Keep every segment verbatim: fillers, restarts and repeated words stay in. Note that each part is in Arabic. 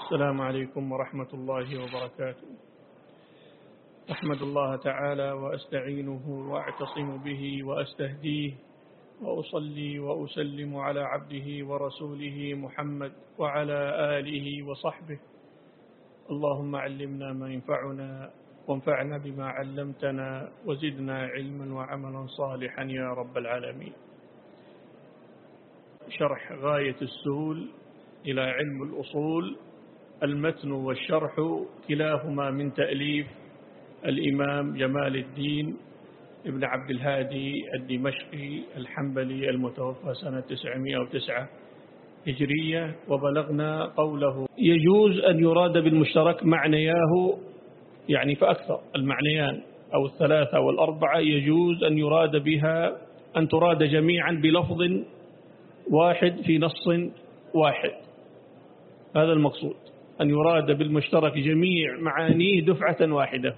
السلام عليكم ورحمة الله وبركاته. أحمد الله تعالى وأستعينه وأعتصم به وأستهديه وأصلي وأسلم على عبده ورسوله محمد وعلى آله وصحبه. اللهم علمنا ما ينفعنا وانفعنا بما علمتنا وزدنا علما وعملا صالحا يا رب العالمين. شرح غاية السهول إلى علم الأصول، المتن والشرح كلاهما من تأليف الإمام جمال الدين ابن عبد الهادي الدمشقي الحنبلي المتوفى سنة تسعمائة وتسعة هجرية. وبلغنا قوله: يجوز أن يراد بالمشترك معنياه، يعني فأكثر المعنيان أو الثلاثة والأربعة يجوز أن يراد بها أن تراد جميعا بلفظ واحد في نص واحد. هذا المقصود، أن يراد بالمشترك جميع معانيه دفعة واحدة،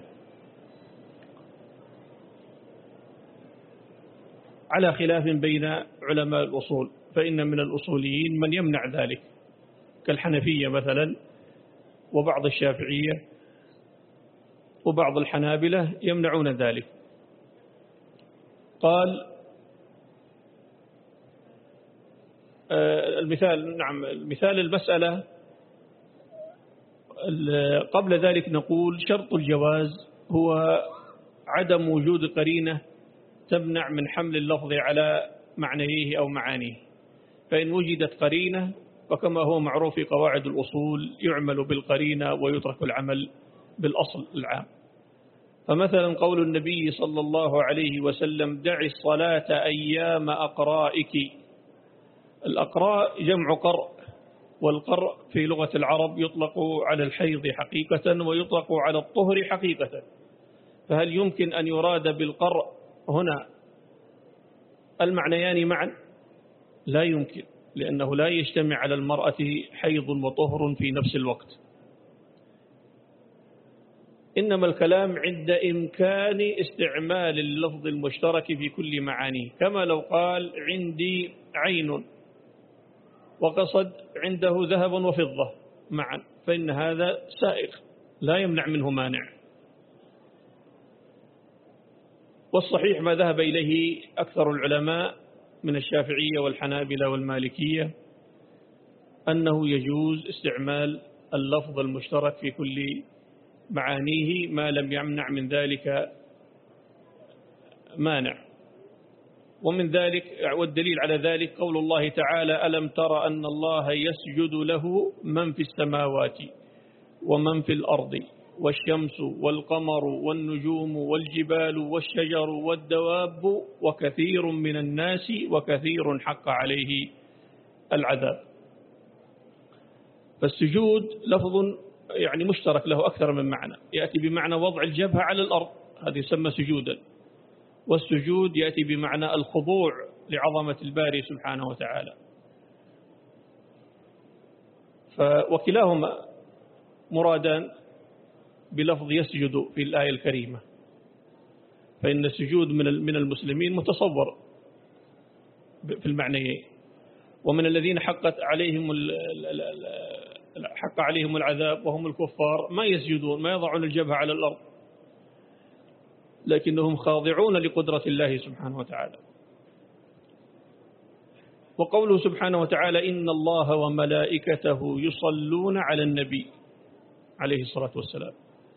على خلاف بين علماء الأصول، فإن من الأصوليين من يمنع ذلك كالحنفية مثلا وبعض الشافعية وبعض الحنابلة يمنعون ذلك. قال المثال نعم المثال المسألة قبل ذلك نقول شرط الجواز هو عدم وجود قرينة تمنع من حمل اللفظ على معنيه أو معانيه، فإن وجدت قرينة فكما هو معروف في قواعد الأصول يعمل بالقرينة ويترك العمل بالأصل العام. فمثلا قول النبي صلى الله عليه وسلم: دع الصلاة أيام أقرائك. الأقراء جمع قرء، والقرء في لغة العرب يطلق على الحيض حقيقة ويطلق على الطهر حقيقة. فهل يمكن أن يراد بالقرء هنا المعنيان معا؟ لا يمكن، لأنه لا يجتمع على المرأة حيض وطهر في نفس الوقت. إنما الكلام عند إمكان استعمال اللفظ المشترك في كل معانيه، كما لو قال: عندي عين وقصد عنده ذهب وفضة معا، فإن هذا سائغ لا يمنع منه مانع. والصحيح ما ذهب إليه أكثر العلماء من الشافعية والحنابلة والمالكية أنه يجوز استعمال اللفظ المشترك في كل معانيه ما لم يمنع من ذلك مانع. ومن ذلك والدليل على ذلك قول الله تعالى: ألم تر أن الله يسجد له من في السماوات ومن في الأرض والشمس والقمر والنجوم والجبال والشجر والدواب وكثير من الناس وكثير حق عليه العذاب. فالسجود لفظ يعني مشترك له أكثر من معنى، يأتي بمعنى وضع الجبهة على الأرض، هذا يسمى سجودا. والسجود يأتي بمعنى الخضوع لعظمة الباري سبحانه وتعالى. وكلاهما مرادان بلفظ يسجد في الآية الكريمة، فإن السجود من المسلمين متصور في المعنيين، ومن الذين حقت عليهم حق عليهم العذاب وهم الكفار ما يسجدون، ما يضعون الجبهة على الأرض، لكنهم خاضعون لقدرة الله سبحانه وتعالى. وقوله سبحانه وتعالى: إن الله وملائكته يصلون على النبي عليه الصلاة والسلام.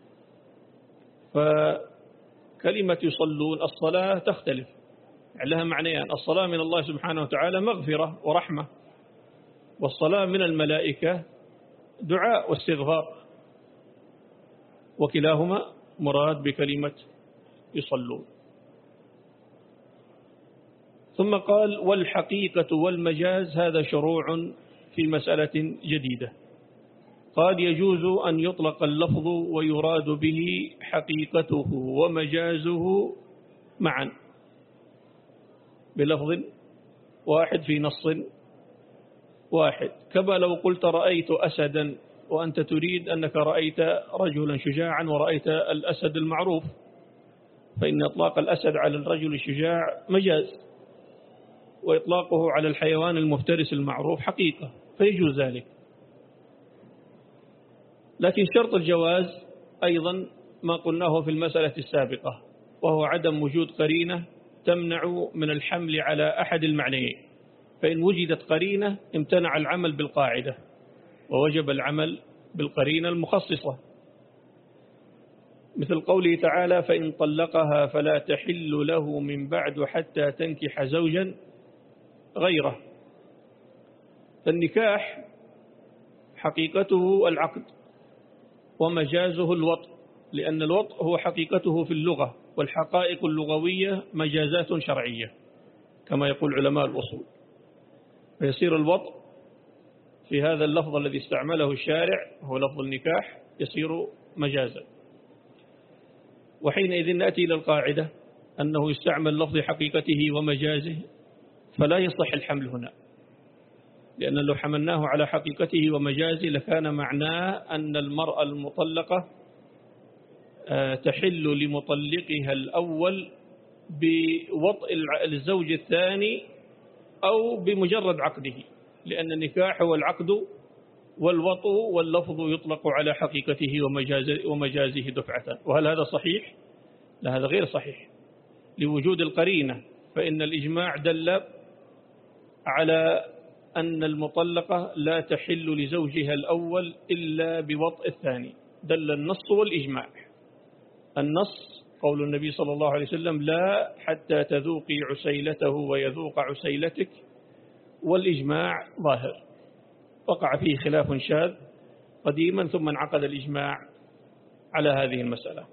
فكلمة يصلون، الصلاة تختلف، لها معنيان: الصلاة من الله سبحانه وتعالى مغفرة ورحمة، والصلاة من الملائكة دعاء واستغفار، وكلاهما مراد بكلمة يصلون. ثم قال: والحقيقة والمجاز هذا شروع في مسألة جديدة. قال: يجوز أن يطلق اللفظ ويراد به حقيقته ومجازه معا بلفظ واحد في نص واحد، كما لو قلت: رأيت أسدا، وأنت تريد أنك رأيت رجلا شجاعا ورأيت الأسد المعروف، فإن إطلاق الأسد على الرجل الشجاع مجاز، وإطلاقه على الحيوان المفترس المعروف حقيقة، فيجوز ذلك. لكن شرط الجواز أيضا ما قلناه في المسألة السابقة، وهو عدم وجود قرينة تمنع من الحمل على أحد المعنيين. فإن وجدت قرينة امتنع العمل بالقاعدة ووجب العمل بالقرينة المخصصة، مثل قوله تعالى: فإن طلقها فلا تحل له من بعد حتى تنكح زوجا غيره. فالنكاح حقيقته العقد ومجازه الوطء، لأن الوطء هو حقيقته في اللغة، والحقائق اللغوية مجازات شرعية كما يقول علماء الأصول. فيصير الوطء في هذا اللفظ الذي استعمله الشارع هو لفظ النكاح يصير مجازا. وحينئذ نأتي إلى القاعدة أنه يستعمل لفظ حقيقته ومجازه، فلا يصح الحمل هنا، لأن لو حملناه على حقيقته ومجازه لكان معناه أن المرأة المطلقة تحل لمطلقها الأول بوطء الزوج الثاني أو بمجرد عقده، لأن النكاح هو العقد والوطء، واللفظ يطلق على حقيقته ومجازه, ومجازه دفعة. وهل هذا صحيح؟ لا، هذا غير صحيح لوجود القرينة. فإن الإجماع دل على أن المطلقة لا تحل لزوجها الأول إلا بوطء الثاني، دل النص والإجماع. النص قول النبي صلى الله عليه وسلم: لا حتى تذوقي عسيلته ويذوق عسيلتك. والإجماع ظاهر، وقع فيه خلاف شاذ قديما ثم انعقد الإجماع على هذه المسألة.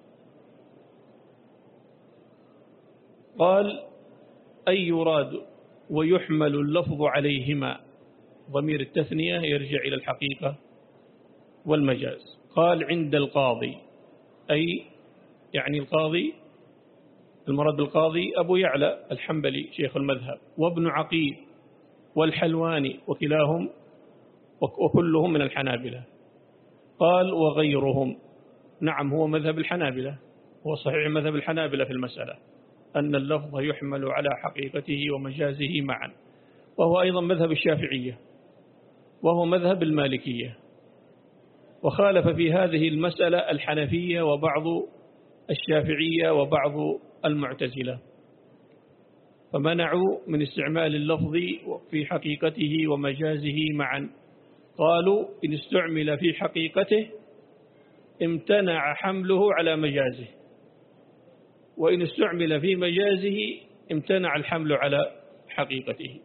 قال: أي يراد ويحمل اللفظ عليهما، ضمير التثنية يرجع إلى الحقيقة والمجاز. قال: عند القاضي، أي يعني القاضي، المراد بالقاضي أبو يعلى الحنبلي شيخ المذهب، وابن عقيل والحلواني، وكلاهم وكلهم من الحنابلة. قال: وغيرهم. نعم، هو مذهب الحنابلة، هو صحيح مذهب الحنابلة في المسألة أن اللفظ يحمل على حقيقته ومجازه معا، وهو أيضا مذهب الشافعية، وهو مذهب المالكية. وخالف في هذه المسألة الحنفية وبعض الشافعية وبعض المعتزلة، فمنعوا من استعمال اللفظ في حقيقته ومجازه معا. قالوا: إن استعمل في حقيقته امتنع حمله على مجازه، وإن استعمل في مجازه امتنع الحمل على حقيقته.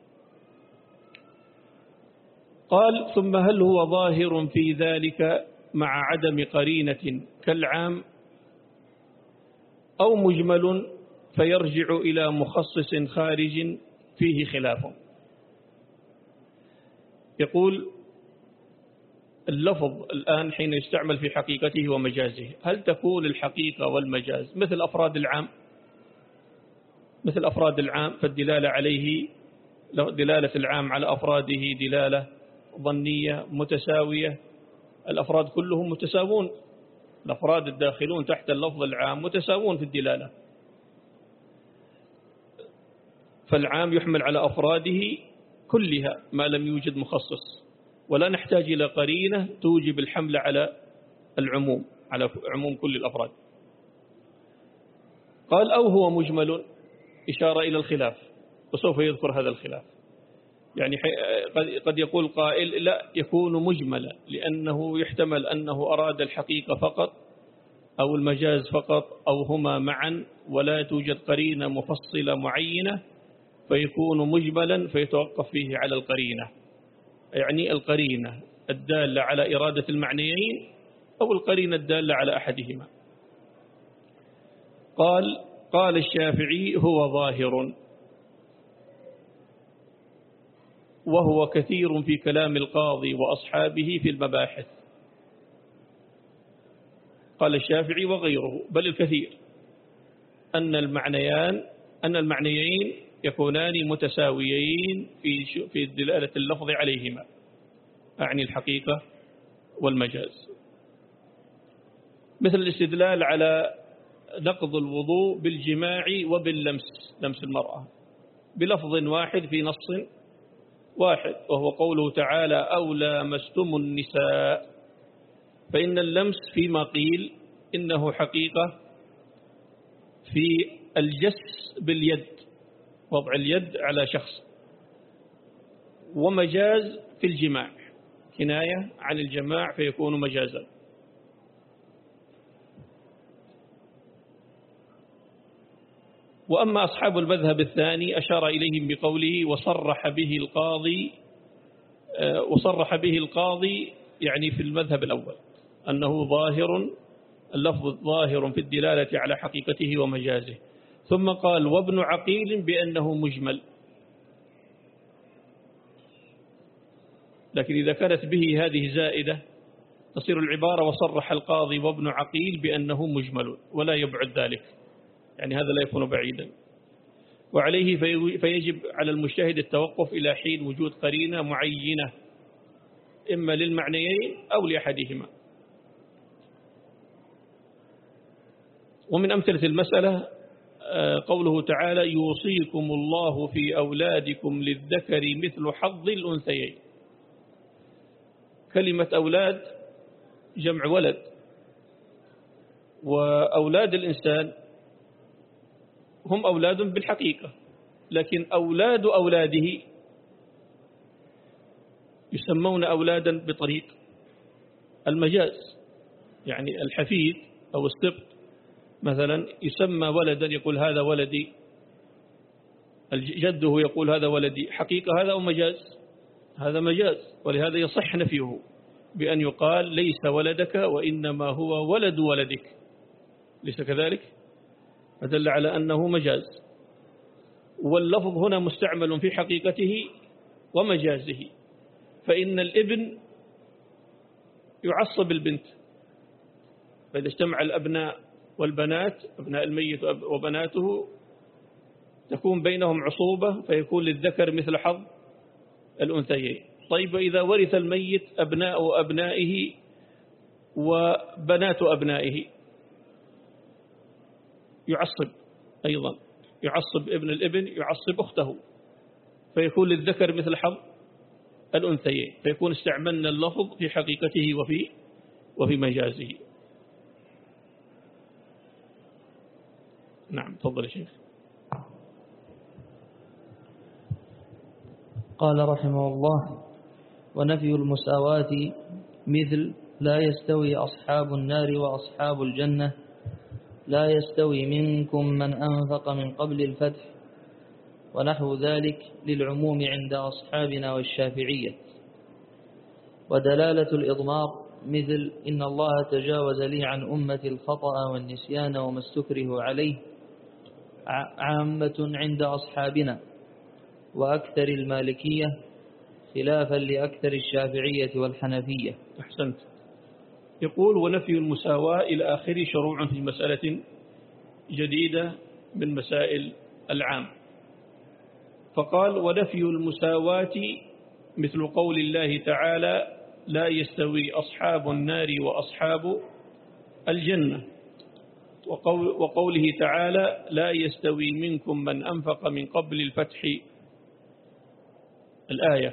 قال: ثم هل هو ظاهر في ذلك مع عدم قرينة كالعام، أو مجمل فيرجع إلى مخصص خارج فيه خلاف؟ يقول: اللفظ الآن حين يستعمل في حقيقته ومجازه، هل تكون الحقيقة والمجاز مثل أفراد العام؟ مثل أفراد العام، فالدلالة عليه دلالة العام على أفراده دلالة ظنية متساوية. الأفراد كلهم متساوون، الأفراد الداخلون تحت اللفظ العام متساوون في الدلالة، فالعام يحمل على أفراده كلها ما لم يوجد مخصص، ولا نحتاج إلى قرينة توجب الحمل على العموم، على عموم كل الأفراد. قال: أو هو مجمل، إشارة إلى الخلاف، وسوف يذكر هذا الخلاف. يعني قد يقول قائل: لا، يكون مجملا، لأنه يحتمل أنه أراد الحقيقة فقط أو المجاز فقط أو هما معا، ولا توجد قرينة مفصلة معينة، فيكون مجملا فيتوقف فيه على القرينة، يعني القرينة الدالة على إرادة المعنيين أو القرينة الدالة على أحدهما. قال: قال الشافعي: هو ظاهر، وهو كثير في كلام القاضي وأصحابه في المباحث. قال الشافعي وغيره، بل الكثير، أن المعنيان أن المعنيين يكونان متساويين في في دلالة اللفظ عليهما، أعني الحقيقة والمجاز. مثل الاستدلال على نقض الوضوء بالجماع وباللمس، لمس المرأة، بلفظ واحد في نص واحد، وهو قوله تعالى: أو لامستم النساء. فإن اللمس فيما قيل إنه حقيقة في الجس باليد، وضع اليد على شخص، ومجاز في الجماع، كناية عن الجماع فيكون مجازا. وأما أصحاب المذهب الثاني أشار إليهم بقوله وصرح به القاضي، وصرح به القاضي يعني في المذهب الأول أنه ظاهر، اللفظ ظاهر في الدلالة على حقيقته ومجازه. ثم قال وابن عقيل بأنه مجمل، لكن إذا كانت به هذه زائدة تصير العبارة وصرح القاضي وابن عقيل بأنه مجمل، ولا يبعد ذلك، يعني هذا لا يكون بعيدا. وعليه فيجب على المجتهد التوقف إلى حين وجود قرينة معينة إما للمعنيين أو لأحدهما. ومن أمثلة المسألة قوله تعالى يوصيكم الله في أولادكم للذكر مثل حظ الأنثيين. كلمة أولاد جمع ولد، وأولاد الإنسان هم أولاد بالحقيقة، لكن أولاد أولاده يسمون أولادا بطريق المجاز، يعني الحفيد أو السبط مثلا يسمى ولدا، يقول هذا ولدي، جده يقول هذا ولدي، حقيقة هذا أو مجاز؟ هذا مجاز، ولهذا يصح نفيه بأن يقال ليس ولدك وإنما هو ولد ولدك، ليس كذلك؟ فدل على أنه مجاز. واللفظ هنا مستعمل في حقيقته ومجازه، فإن الابن يعصب البنت، فإذا اجتمع الأبناء والبنات، أبناء الميت وبناته تكون بينهم عصوبة فيكون للذكر مثل حظ الأنثيين. طيب إذا ورث الميت أبناء أبنائه وبنات أبنائه يعصب أيضا، يعصب ابن الابن يعصب أخته، فيكون للذكر مثل حظ الأنثيين، فيكون استعملنا اللفظ في حقيقته وفي وفي مجازه. نعم تفضل يا شيخ. قال رحمه الله ونفي المساواة مثل لا يستوي أصحاب النار وأصحاب الجنة، لا يستوي منكم من أنفق من قبل الفتح، ونحو ذلك للعموم عند أصحابنا والشافعية. ودلالة الإضمار مثل إن الله تجاوز لي عن أمة الخطأ والنسيان وما استكره عليه، عامة عند أصحابنا وأكثر المالكية خلافا لأكثر الشافعية والحنفية. أحسنت. يقول ونفي المساواة إلى آخر شروع في مسألة جديدة من مسائل العام، فقال ونفي المساواة مثل قول الله تعالى لا يستوي أصحاب النار وأصحاب الجنة، وقول وقوله تعالى لا يستوي منكم من أنفق من قبل الفتح الآية.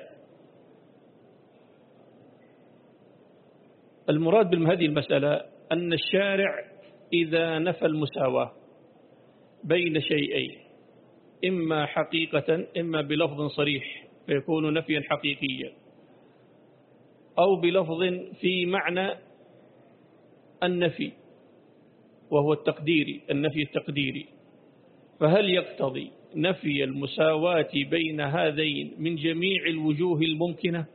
المراد بهذه المسألة أن الشارع إذا نفى المساواة بين شيئين، إما حقيقة إما بلفظ صريح فيكون نفيا حقيقيا، أو بلفظ في معنى النفي وهو التقديري، النفي التقديري، فهل يقتضي نفي المساواة بين هذين من جميع الوجوه الممكنة؟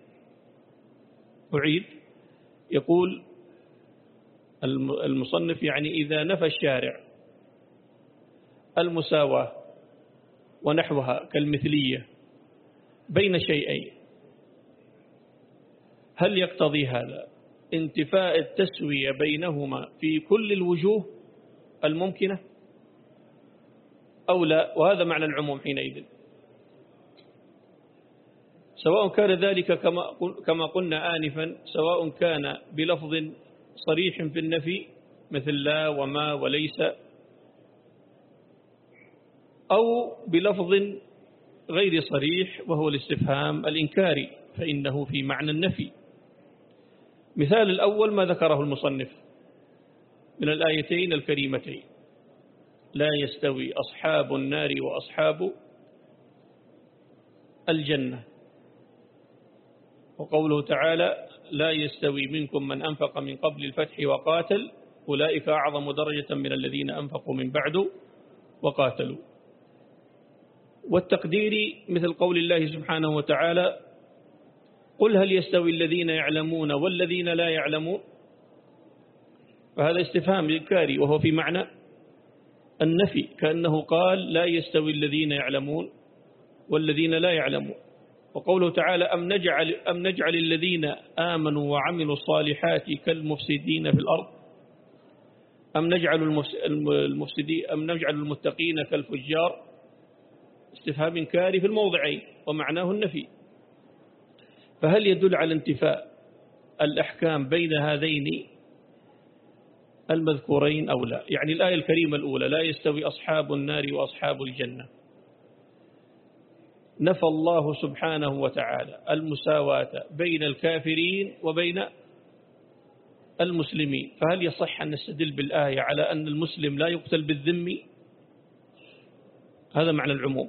أعيد، يقول المصنف يعني إذا نفى الشارع المساواة ونحوها كالمثلية بين شيئين، هل يقتضي هذا انتفاء التسوية بينهما في كل الوجوه الممكنة أو لا؟ وهذا معنى العموم حينئذ، سواء كان ذلك كما كما قلنا آنفا، سواء كان بلفظ صريح في النفي مثل لا وما وليس، أو بلفظ غير صريح وهو الاستفهام الإنكاري فإنه في معنى النفي. مثال الأول ما ذكره المصنف من الآيتين الكريمتين: لا يستوي أصحاب النار وأصحاب الجنة، وقوله تعالى: لا يستوي منكم من أنفق من قبل الفتح وقاتل أولئك أعظم درجة من الذين أنفقوا من بعد وقاتلوا. والتقدير مثل قول الله سبحانه وتعالى: قل هل يستوي الذين يعلمون والذين لا يعلمون. فهذا استفهام إنكاري وهو في معنى النفي، كأنه قال لا يستوي الذين يعلمون والذين لا يعلمون. وقوله تعالى: أم نجعل, أم نجعل الذين آمنوا وعملوا الصالحات كالمفسدين في الأرض أم نجعل المفسدين أم نجعل المتقين كالفجار. استفهام إنكاري في الموضعين ومعناه النفي. فهل يدل على انتفاء الأحكام بين هذين المذكورين أو لا؟ يعني الآية الكريمة الأولى: لا يستوي أصحاب النار وأصحاب الجنة، نفى الله سبحانه وتعالى المساواة بين الكافرين وبين المسلمين. فهل يصح أن نستدل بالآية على أن المسلم لا يقتل بالذم؟ هذا معنى العموم.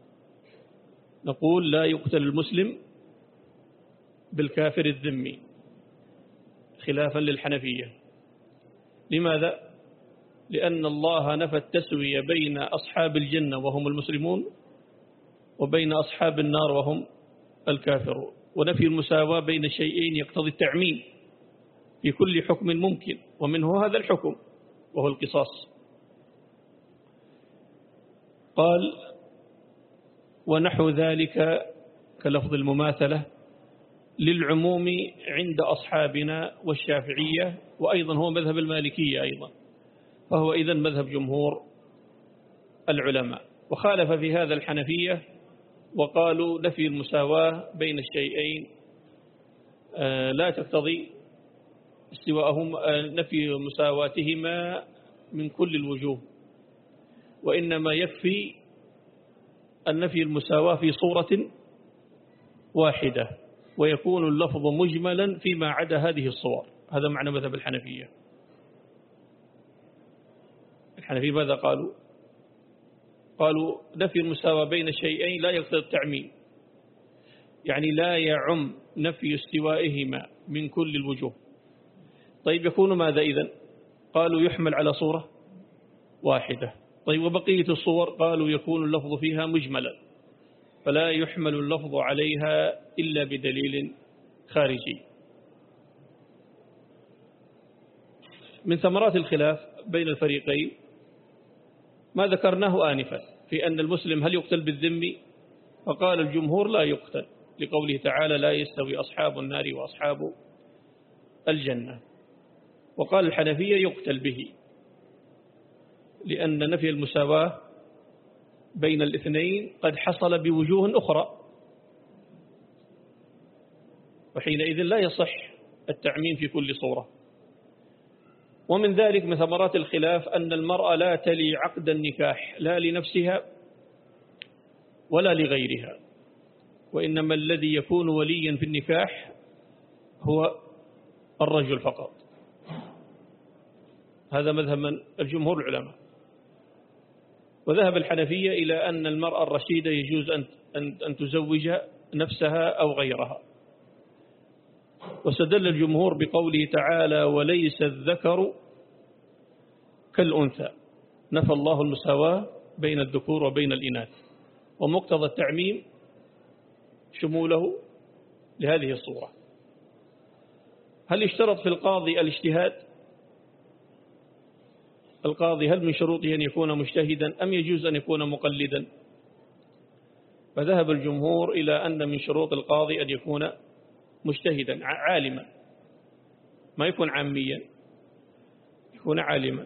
نقول لا يقتل المسلم بالكافر الذمي خلافا للحنفية. لماذا؟ لأن الله نفى التسوية بين أصحاب الجنة وهم المسلمون وبين أصحاب النار وهم الكافرون. ونفي المساواة بين الشيئين يقتضي التعميم في كل حكم ممكن، ومنه هذا الحكم وهو القصاص. قال: ونحو ذلك كلفظ المماثلة للعموم عند أصحابنا والشافعية، وأيضا هو مذهب المالكية أيضا، فهو إذن مذهب جمهور العلماء. وخالف في هذا الحنفية وقالوا نفي المساواة بين الشيئين لا تقتضي استواءهم، نفي مساواتهما من كل الوجوه، وإنما يكفي النفي المساواة في صورة واحدة، ويكون اللفظ مجملا فيما عدا هذه الصور. هذا معنى مذهب الحنفية. الحنفية ماذا قالوا؟ قالوا نفي المساواة بين الشيئين لا يقتضي التعميم، يعني لا يعم نفي استوائهما من كل الوجوه. طيب يكون ماذا إذن؟ قالوا يحمل على صورة واحدة. طيب وبقية الصور؟ قالوا يكون اللفظ فيها مجملا، فلا يحمل اللفظ عليها إلا بدليل خارجي. من ثمرات الخلاف بين الفريقين ما ذكرناه آنفا في أن المسلم هل يقتل بالذم؟ فقال الجمهور لا يقتل، لقوله تعالى: لا يستوي أصحاب النار وأصحاب الجنة. وقال الحنفية يقتل به، لأن نفي المساواة بين الاثنين قد حصل بوجوه أخرى، وحينئذ لا يصح التعميم في كل صورة. ومن ذلك من ثمرات الخلاف أن المرأة لا تلي عقد النكاح لا لنفسها ولا لغيرها، وإنما الذي يكون وليا في النكاح هو الرجل فقط. هذا مذهب من الجمهور العلماء. وذهب الحنفية إلى أن المرأة الرشيدة يجوز أن تزوج نفسها أو غيرها. واستدل الجمهور بقوله تعالى: وليس الذكر كالأنثى، نفى الله المساواة بين الذكور وبين الإناث، ومقتضى التعميم شموله لهذه الصورة. هل يشترط في القاضي الاجتهاد؟ القاضي هل من شروطه أن يكون مجتهدا أم يجوز أن يكون مقلدا؟ فذهب الجمهور إلى أن من شروط القاضي أن يكون مجتهدا عالما، ما يكون عاميا، يكون عالما.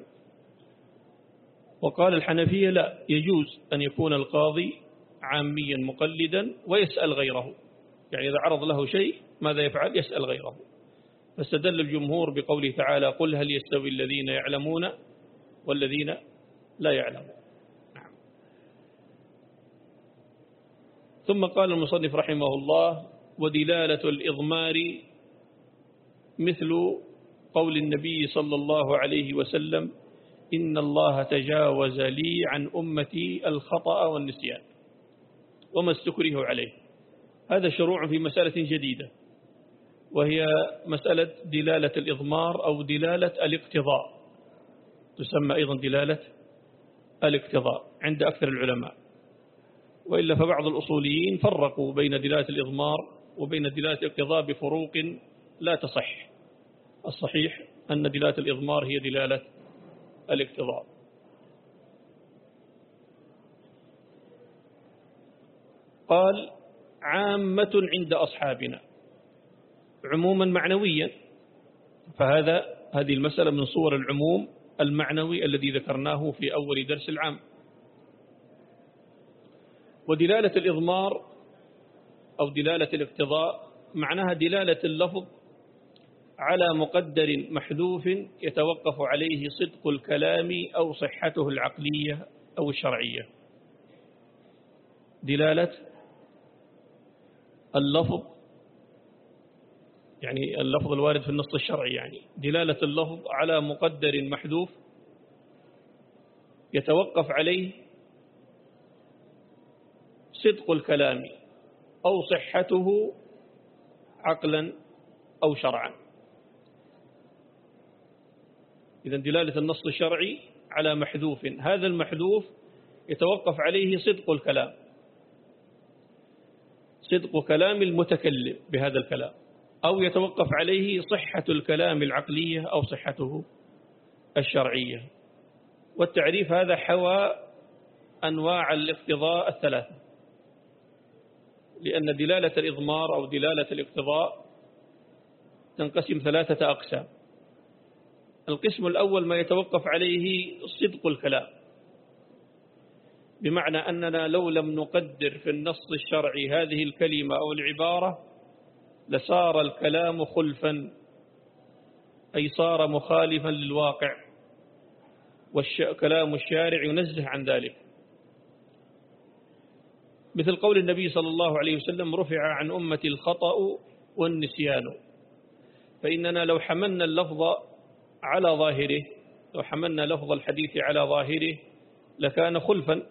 وقال الحنفية لا، يجوز أن يكون القاضي عاميا مقلدا ويسأل غيره، يعني إذا عرض له شيء ماذا يفعل؟ يسأل غيره. فاستدل الجمهور بقوله تعالى: قل هل يستوي الذين يعلمون والذين لا يعلمون. نعم. ثم قال المصنف رحمه الله: ودلالة الإضمار مثل قول النبي صلى الله عليه وسلم: إن الله تجاوز لي عن أمتي الخطأ والنسيان وما استكره عليه. هذا شروع في مسألة جديدة، وهي مسألة دلالة الإضمار أو دلالة الاقتضاء، تسمى أيضا دلالة الاقتضاء عند أكثر العلماء، وإلا فبعض الأصوليين فرقوا بين دلالة الإضمار وبين دلالة الاقتضاء بفروق لا تصح. الصحيح أن دلالة الإضمار هي دلالة الاقتضاء. قال: عامة عند أصحابنا، عموما معنويا، فهذا هذه المسألة من صور العموم المعنوي الذي ذكرناه في أول درس العام. ودلالة الإضمار أو دلالة الاقتضاء معناها دلالة اللفظ على مقدر محذوف يتوقف عليه صدق الكلام أو صحته العقلية أو الشرعية. دلالة اللفظ يعني اللفظ الوارد في النص الشرعي، يعني دلالة اللفظ على مقدر محذوف يتوقف عليه صدق الكلام أو صحته عقلا أو شرعا. إذن دلالة النص الشرعي على محذوف، هذا المحذوف يتوقف عليه صدق الكلام، صدق كلام المتكلم بهذا الكلام، أو يتوقف عليه صحة الكلام العقلية أو صحته الشرعية. والتعريف هذا حوى أنواع الاقتضاء الثلاثة، لأن دلالة الإضمار أو دلالة الاقتضاء تنقسم ثلاثة أقسام. القسم الأول ما يتوقف عليه صدق الكلام، بمعنى أننا لو لم نقدر في النص الشرعي هذه الكلمة أو العبارة لصار الكلام خلفا، أي صار مخالفا للواقع، وكلام الشارع ينزه عن ذلك. مثل قول النبي صلى الله عليه وسلم: رفع عن أمتي الخطأ والنسيان. فإننا لو حملنا اللفظ على ظاهره، لو حملنا لفظ الحديث على ظاهره لكان خلفا،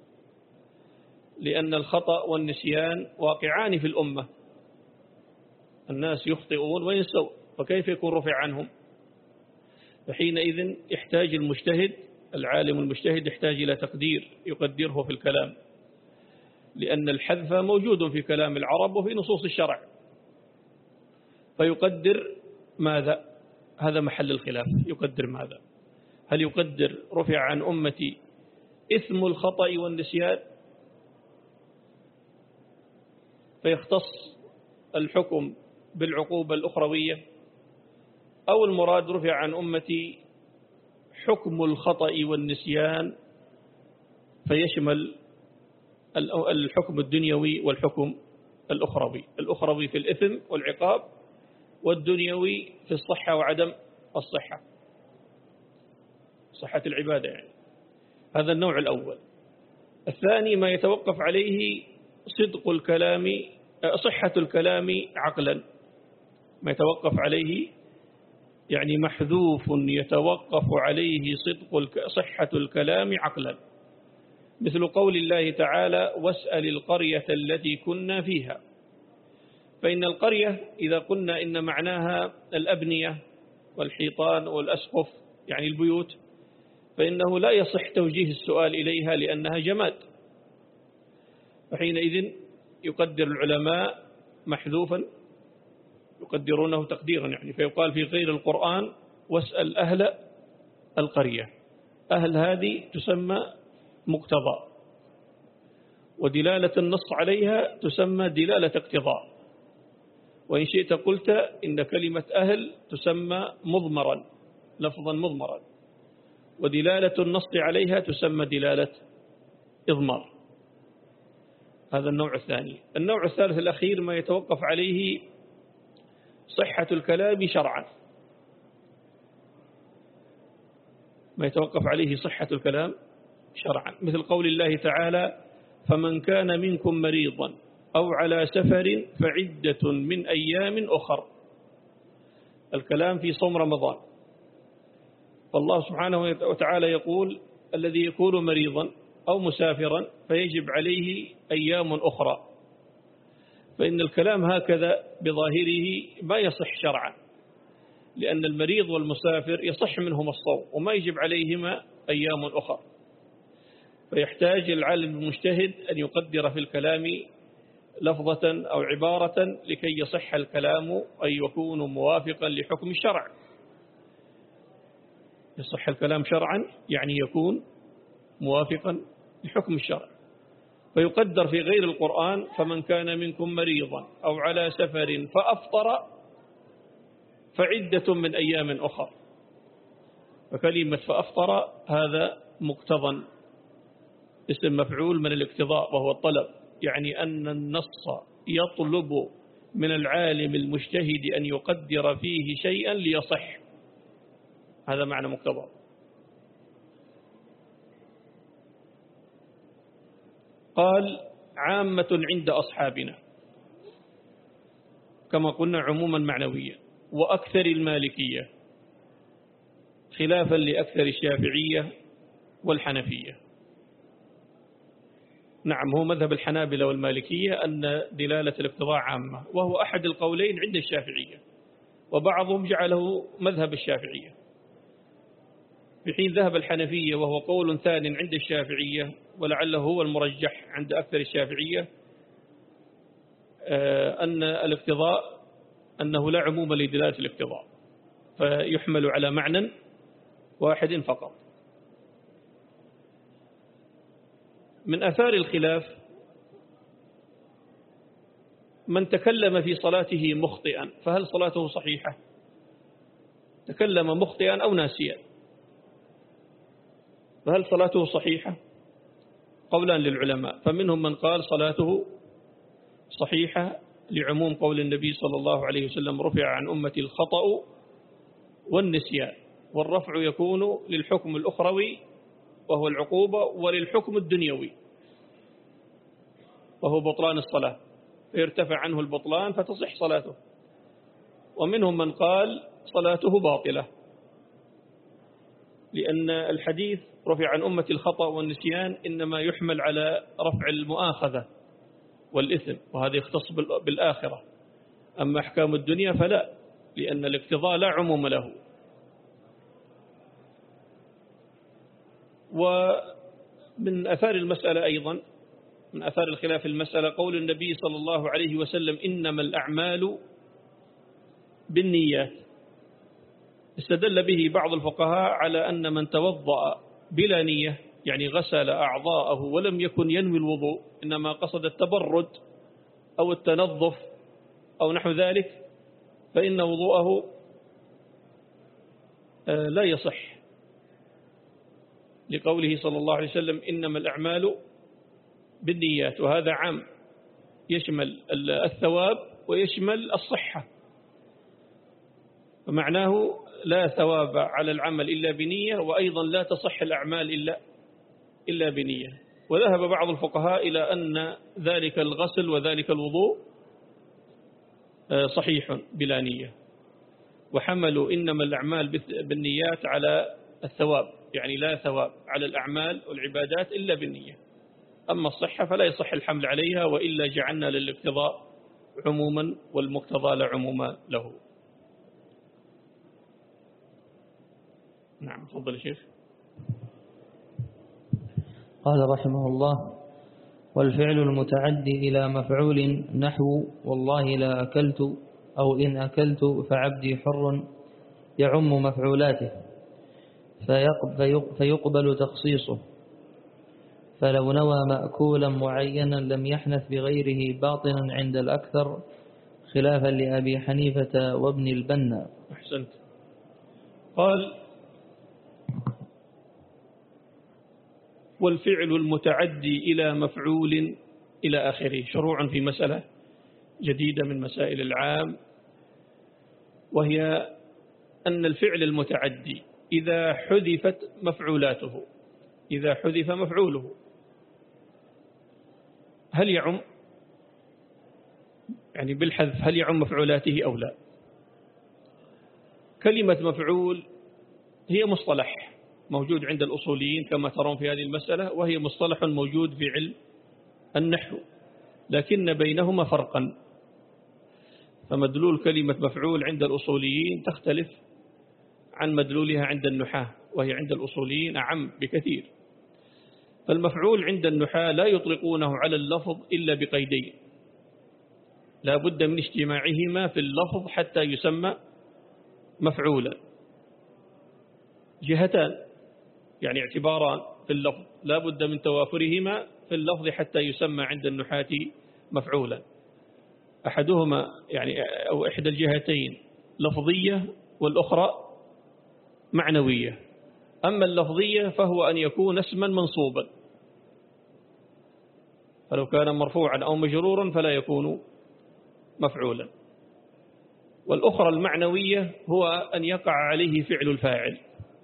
لأن الخطأ والنسيان واقعان في الأمة، الناس يخطئون وينسون، فكيف يكون رفع عنهم؟ فحينئذ يحتاج المجتهد، العالم المجتهد يحتاج إلى تقدير يقدره في الكلام، لأن الحذف موجود في كلام العرب وفي نصوص الشرع، فيقدر ماذا؟ هذا محل الخلاف. يقدر ماذا؟ هل يقدر رفع عن أمتي إثم الخطأ والنسيان فيختص الحكم بالعقوبة الأخروية، أو المراد رفع عن أمتي حكم الخطأ والنسيان فيشمل الحكم الدنيوي والحكم الأخروي، الأخروي في الإثم والعقاب، والدنيوي في الصحة وعدم الصحة، صحة العبادة يعني. هذا النوع الأول. الثاني ما يتوقف عليه صدق الكلام، صحة الكلام عقلا، ما يتوقف عليه يعني محذوف يتوقف عليه صدق صحة الكلام عقلا، مثل قول الله تعالى: واسأل القرية التي كنا فيها. فإن القرية إذا قلنا إن معناها الأبنية والحيطان والأسقف يعني البيوت، فإنه لا يصح توجيه السؤال إليها لأنها جماد، فحينئذ يقدر العلماء محذوفا يقدرونه تقديرا يعني، فيقال في غير القرآن: واسأل أهل القرية. أهل هذه تسمى مقتضى، ودلالة النص عليها تسمى دلالة اقتضاء. وإن شئت قلت إن كلمة أهل تسمى مضمرا، لفظا مضمرا، ودلالة النص عليها تسمى دلالة إضمار. هذا النوع الثاني. النوع الثالث الأخير ما يتوقف عليه صحة الكلام شرعا، ما يتوقف عليه صحة الكلام شرعا، مثل قول الله تعالى: فمن كان منكم مريضا أو على سفر فعدة من أيام أخر. الكلام في صوم رمضان. فالله سبحانه وتعالى يقول الذي يكون مريضا أو مسافرا فيجب عليه أيام أخرى، فإن الكلام هكذا بظاهره ما يصح شرعا، لأن المريض والمسافر يصح منهم الصوم وما يجب عليهما أيام أخرى. فيحتاج العالم المجتهد أن يقدر في الكلام لفظة أو عبارة لكي يصح الكلام أي يكون موافقا لحكم الشرع. يصح الكلام شرعا يعني يكون موافقا لحكم الشرع. فيقدر في غير القرآن فمن كان منكم مريضا أو على سفر فأفطر فعدة من أيام أخر. فكلمة فأفطر هذا مقتضى اسم مفعول من الاقتضاء وهو الطلب، يعني أن النص يطلب من العالم المجتهد أن يقدر فيه شيئا ليصح. هذا معنى مقتضى. قال عامة عند أصحابنا، كما قلنا عموما معنويا، وأكثر المالكية خلافا لأكثر الشافعية والحنفية. نعم، هو مذهب الحنابلة والمالكية أن دلالة الاقتضاء عامة، وهو أحد القولين عند الشافعية، وبعضهم جعله مذهب الشافعية، في حين ذهب الحنفية وهو قول ثاني عند الشافعية ولعله هو المرجح عند أكثر الشافعية، أن الاقتضاء أنه لا عموم لدلالة الاقتضاء، فيحمل على معنى واحد فقط. من أثار الخلاف من تكلم في صلاته مخطئا فهل صلاته صحيحة؟ تكلم مخطئا أو ناسيا فهل صلاته صحيحة؟ قولان للعلماء، فمنهم من قال صلاته صحيحة لعموم قول النبي صلى الله عليه وسلم رفع عن أمتي الخطأ والنسيان، والرفع يكون للحكم الأخروي وهو العقوبة، وللحكم الدنيوي وهو بطلان الصلاة، فيرتفع عنه البطلان فتصح صلاته. ومنهم من قال صلاته باطلة، لأن الحديث رفع عن أمة الخطأ والنسيان إنما يحمل على رفع المؤاخذة والإثم، وهذا يختص بالآخرة. أما أحكام الدنيا فلا، لأن الاقتضاء لا عموم له. ومن أثار المسألة أيضا، من أثار الخلاف المسألة قول النبي صلى الله عليه وسلم إنما الأعمال بالنيات. استدل به بعض الفقهاء على أن من توضأ بلا نية، يعني غسل أعضاءه ولم يكن ينوي الوضوء، إنما قصد التبرد أو التنظف أو نحو ذلك، فإن وضوءه لا يصح، لقوله صلى الله عليه وسلم إنما الأعمال بالنيات، وهذا عام يشمل الثواب ويشمل الصحة، فمعناه لا ثواب على العمل إلا بنية، وأيضا لا تصح الأعمال إلا إلا بنية. وذهب بعض الفقهاء إلى أن ذلك الغسل وذلك الوضوء صحيح بلا نية، وحملوا إنما الأعمال بالنيات على الثواب، يعني لا ثواب على الأعمال والعبادات إلا بالنية. أما الصحة فلا يصح الحمل عليها، وإلا جعلنا للاقتضاء عموما والمقتضى لا عموما له. نعم، تفضل يا شيخ. قال رحمه الله: والفعل المتعدي إلى مفعول نحو والله لا أكلت أو إن أكلت فعبدي حر يعم مفعولاته، فيقبل تخصيصه، فلو نوى مأكولا معينا لم يحنث بغيره باطنا عند الأكثر، خلافا لأبي حنيفة وابن البنا. أحسنت. قال: والفعل المتعدي إلى مفعول إلى آخره، شروع في مسألة جديدة من مسائل العام، وهي أن الفعل المتعدي إذا حذفت مفعولاته، إذا حذف مفعوله، هل يعم؟ يعني بالحذف هل يعم مفعولاته أو لا؟ كلمة مفعول هي مصطلح موجود عند الأصوليين كما ترون في هذه المسألة، وهي مصطلح موجود في علم النحو، لكن بينهما فرقا. فمدلول كلمة مفعول عند الأصوليين تختلف عن مدلولها عند النحاة، وهي عند الأصوليين أعم بكثير. فالمفعول عند النحاة لا يطلقونه على اللفظ إلا بقيدين، لا بد من اجتماعهما في اللفظ حتى يسمى مفعولا. جهتان، يعني اعتباران في اللفظ، لا بد من توافرهما في اللفظ حتى يسمى عند النحاة مفعولا. أحدهما يعني أو إحدى الجهتين لفظية والأخرى معنوية. أما اللفظية فهو أن يكون اسما منصوبا، فلو كان مرفوعا أو مجرورا فلا يكون مفعولا. والأخرى المعنوية هو أن يقع عليه فعل الفاعل.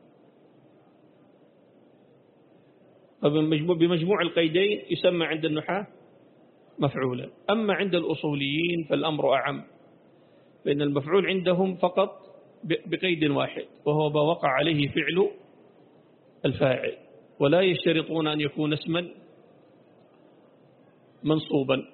فبمجموع القيدين يسمى عند النحاة مفعولا. أما عند الأصوليين فالأمر أعم، فإن المفعول عندهم فقط بقيد واحد، وهو ما وقع عليه فعل الفاعل، ولا يشترطون أن يكون اسما منصوبا.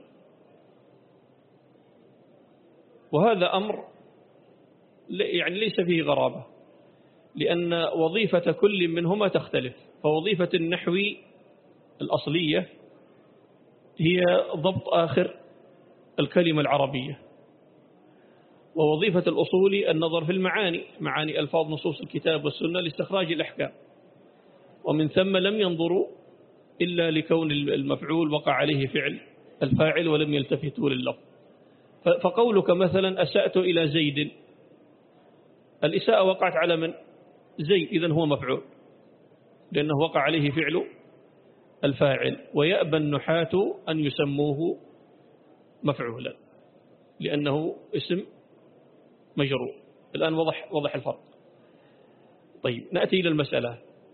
وهذا أمر يعني ليس فيه غرابة، لأن وظيفة كل منهما تختلف. فوظيفة النحوي الأصلية هي ضبط آخر الكلمة العربية، ووظيفة الأصول النظر في المعاني، معاني ألفاظ نصوص الكتاب والسنة لاستخراج الأحكام، ومن ثم لم ينظروا إلا لكون المفعول وقع عليه فعل الفاعل ولم يلتفتوا لللفظ. فقولك مثلا أسأت إلى زيد، الإساءة وقعت على من؟ زيد، إذن هو مفعول لأنه وقع عليه فعل الفاعل. ويأبى النحاة أن يسموه مفعولا لأنه اسم مجرور. الآن وضح, وضح الفرق. طيب نأتي إلى المسألة.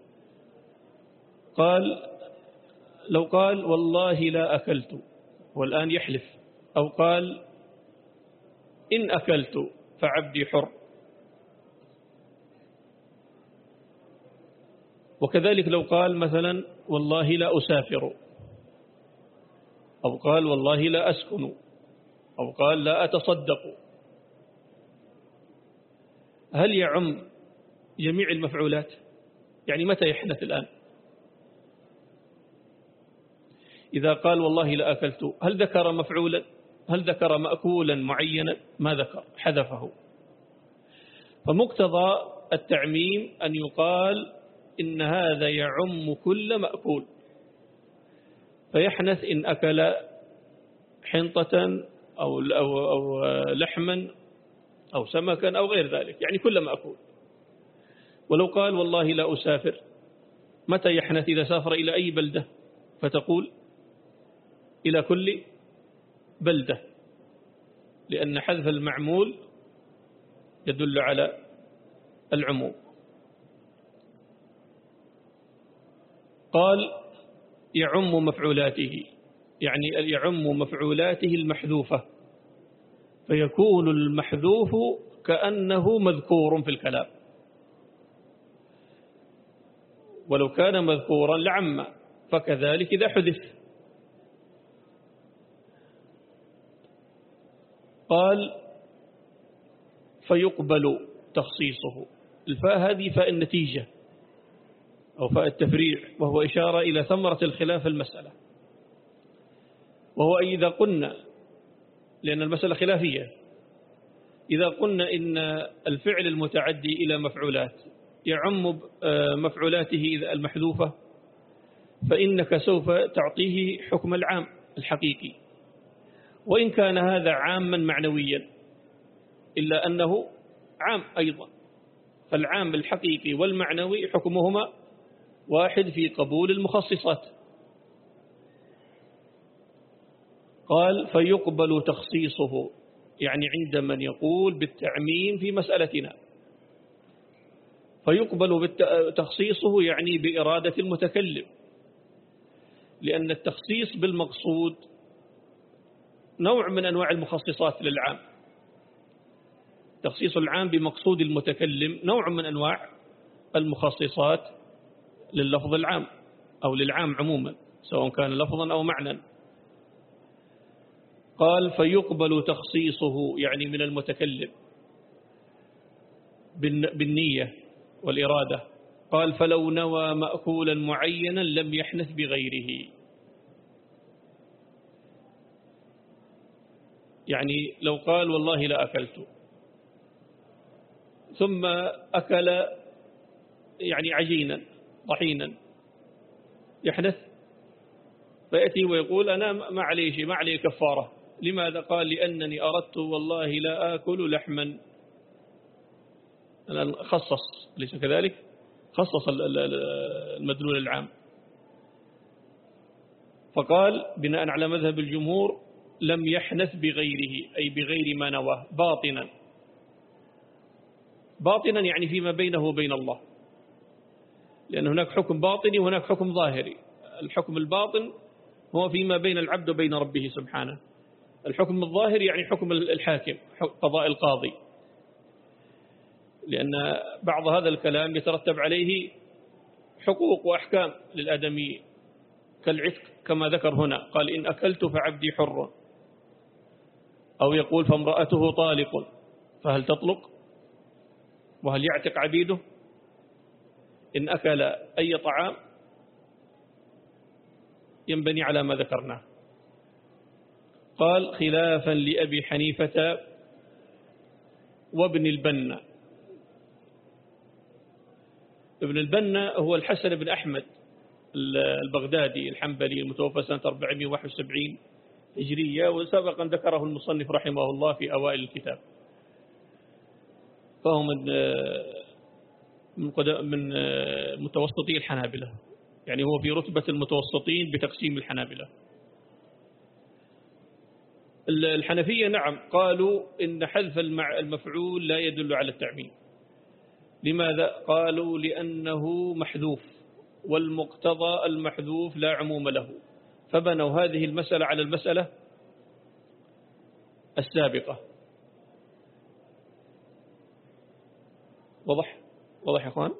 قال لو قال والله لا أكلت، والآن يحلف، أو قال إن أكلت فعبدي حر، وكذلك لو قال مثلا والله لا أسافر، أو قال والله لا أسكن، أو قال لا أتصدق، هل يعم جميع المفعولات؟ يعني متى يحدث الآن؟ إذا قال والله لا أكلت، هل ذكر مفعولا؟ هل ذكر مأكولا معينا؟ ما ذكر، حذفه. فمقتضى التعميم أن يقال إن هذا يعم كل مأكول، فيحنث إن أكل حنطة أو, أو, أو لحما أو سمكا أو غير ذلك، يعني كل مأكول. ولو قال والله لا أسافر، متى يحنث؟ إذا سافر إلى أي بلدة فتقول إلى كل بلدة، لأن حذف المعمول يدل على العموم. قال يعم مفعولاته، يعني يعم مفعولاته المحذوفة، فيكون المحذوف كأنه مذكور في الكلام، ولو كان مذكورا لعم، فكذلك إذا حذف. قال فيقبل تخصيصه. الفاء هذه فاء النتيجة أو فاء التفريع، وهو إشارة إلى ثمرة الخلاف في المسألة، وهو إذا قلنا، لأن المسألة خلافية، إذا قلنا إن الفعل المتعدي إلى مفعولات يعم مفعولاته المحذوفة، فإنك سوف تعطيه حكم العام الحقيقي، وإن كان هذا عاما معنويا إلا أنه عام أيضا. فالعام الحقيقي والمعنوي حكمهما واحد في قبول المخصصات. قال فيقبل تخصيصه، يعني عند من يقول بالتعميم في مسألتنا، فيقبل تخصيصه يعني بإرادة المتكلم، لأن التخصيص بالمقصود نوع من أنواع المخصصات للعام. تخصيص العام بمقصود المتكلم نوع من أنواع المخصصات لللفظ العام أو للعام عموما سواء كان لفظا أو معنى. قال فيقبل تخصيصه يعني من المتكلم بالنية والإرادة. قال فلو نوى مأكولا معينا لم يحنث بغيره، يعني لو قال والله لا أكلت ثم أكل يعني عجينا طحينا يحنث، فيأتي ويقول أنا ما علي شيء، ما علي كفارة. لماذا؟ قال لأنني أردت والله لا آكل لحما. خصص، ليس كذلك؟ خصص المدلول العام، فقال بناء على مذهب الجمهور لم يحنث بغيره، أي بغير ما نواه، باطنا. باطنا يعني فيما بينه وبين الله، لأن هناك حكم باطني وهناك حكم ظاهري. الحكم الباطن هو فيما بين العبد وبين ربه سبحانه، الحكم الظاهر يعني حكم الحاكم، قضاء القاضي، لأن بعض هذا الكلام يترتب عليه حقوق وأحكام للآدمي كالعتق كما ذكر هنا، قال إن أكلت فعبدي حر، أو يقول فامرأته طالق، فهل تطلق وهل يعتق عبيده؟ إن أكل أي طعام ينبني على ما ذكرناه. قال خلافا لأبي حنيفة وابن البنا. ابن البنا هو الحسن بن أحمد البغدادي الحنبلي المتوفى سنة أربعمائة وواحد وسبعين هجرية، وسبقا ذكره المصنف رحمه الله في أوائل الكتاب. فهو من من متوسطي الحنابلة، يعني هو في رتبة المتوسطين بتقسيم الحنابلة. الحنفية نعم قالوا إن حذف المفعول لا يدل على التعميم. لماذا؟ قالوا لأنه محذوف، والمقتضى المحذوف لا عموم له، فبنوا هذه المسألة على المسألة السابقة. وضح وضح يا أخوان؟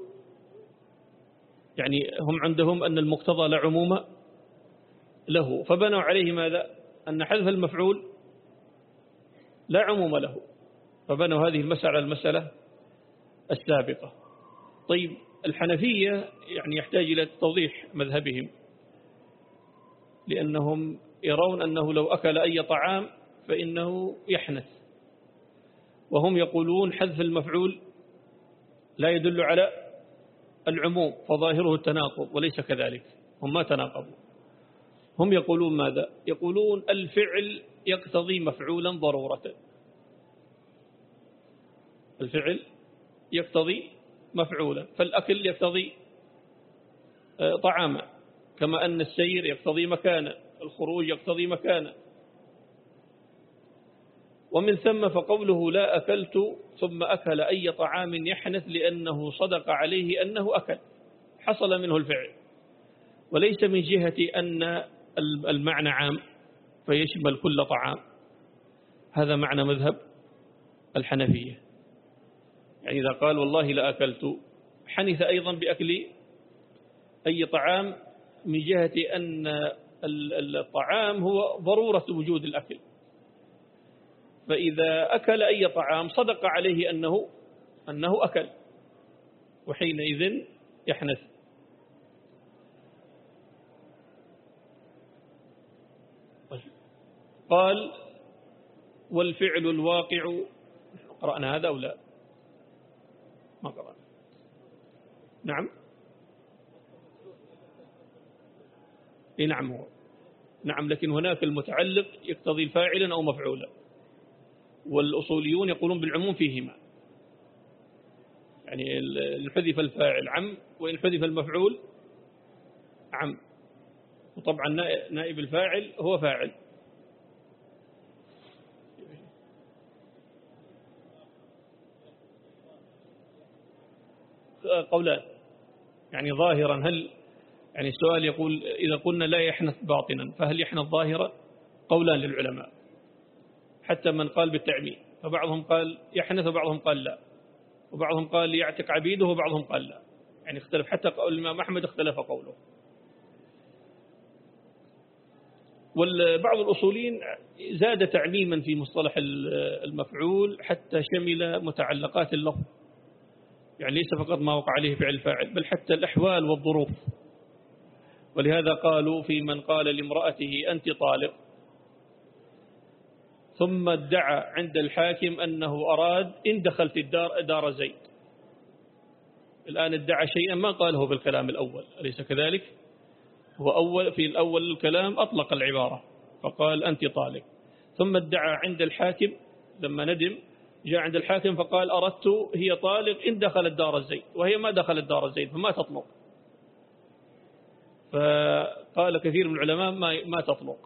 يعني هم عندهم أن المقتضى لا عموم له، فبنوا عليه ماذا؟ أن حذف المفعول لا عموم له، فبنوا هذه المسألة على المسألة السابقة. طيب الحنفية يعني يحتاج إلى توضيح مذهبهم، لأنهم يرون أنه لو أكل أي طعام فإنه يحنث، وهم يقولون حذف المفعول لا يدل على العموم فظاهره التناقض، وليس كذلك، هم ما تناقضوا. هم يقولون ماذا؟ يقولون الفعل يقتضي مفعولا ضرورة، الفعل يقتضي مفعولا، فالأكل يقتضي طعاما، كما أن السير يقتضي مكانا، الخروج يقتضي مكانا. ومن ثم فقوله لا أكلت ثم أكل أي طعام يحنث لأنه صدق عليه أنه أكل، حصل منه الفعل، وليس من جهة أن المعنى عام فيشمل كل طعام. هذا معنى مذهب الحنفية، يعني إذا قال والله لا أكلت حنث أيضا بأكل أي طعام من جهة أن الطعام هو ضرورة وجود الأكل، فإذا أكل أي طعام صدق عليه أنه أنه أكل، وحينئذ يحنث. قال والفعل الواقع، قرأنا هذا أو لا؟ ما قرأنا. نعم إيه نعم هو نعم، لكن هناك المتعلق يقتضي الفاعلا أو مفعولا، والأصوليون يقولون بالعموم فيهما، يعني إن حذف الفاعل عم، وإن حذف المفعول عم، وطبعا نائب الفاعل هو فاعل. قولان، يعني ظاهرا هل، يعني السؤال يقول إذا قلنا لا يحنث باطنا فهل يحنث ظاهرا؟ قولان للعلماء، حتى من قال بالتعميم، فبعضهم قال يحنث وبعضهم قال لا، وبعضهم قال يعتق عبيده وبعضهم قال لا، يعني اختلف، حتى قول الإمام أحمد اختلف قوله. وبعض الأصولين زاد تعميما في مصطلح المفعول حتى شمل متعلقات اللفظ، يعني ليس فقط ما وقع عليه فعل فاعل بل حتى الأحوال والظروف. ولهذا قالوا في من قال لامرأته أنت طالق ثم ادعى عند الحاكم أنه أراد إن دخلت الدار دار زيد، الآن ادعى شيئا ما قاله بالكلام الأول، أليس كذلك؟ هو أول في الأول الكلام أطلق العبارة فقال أنت طالق، ثم ادعى عند الحاكم لما ندم جاء عند الحاكم فقال أردت هي طالق إن دخلت دار الزيد، وهي ما دخلت دار الزيد فما تطلق. فقال كثير من العلماء ما ما تطلق،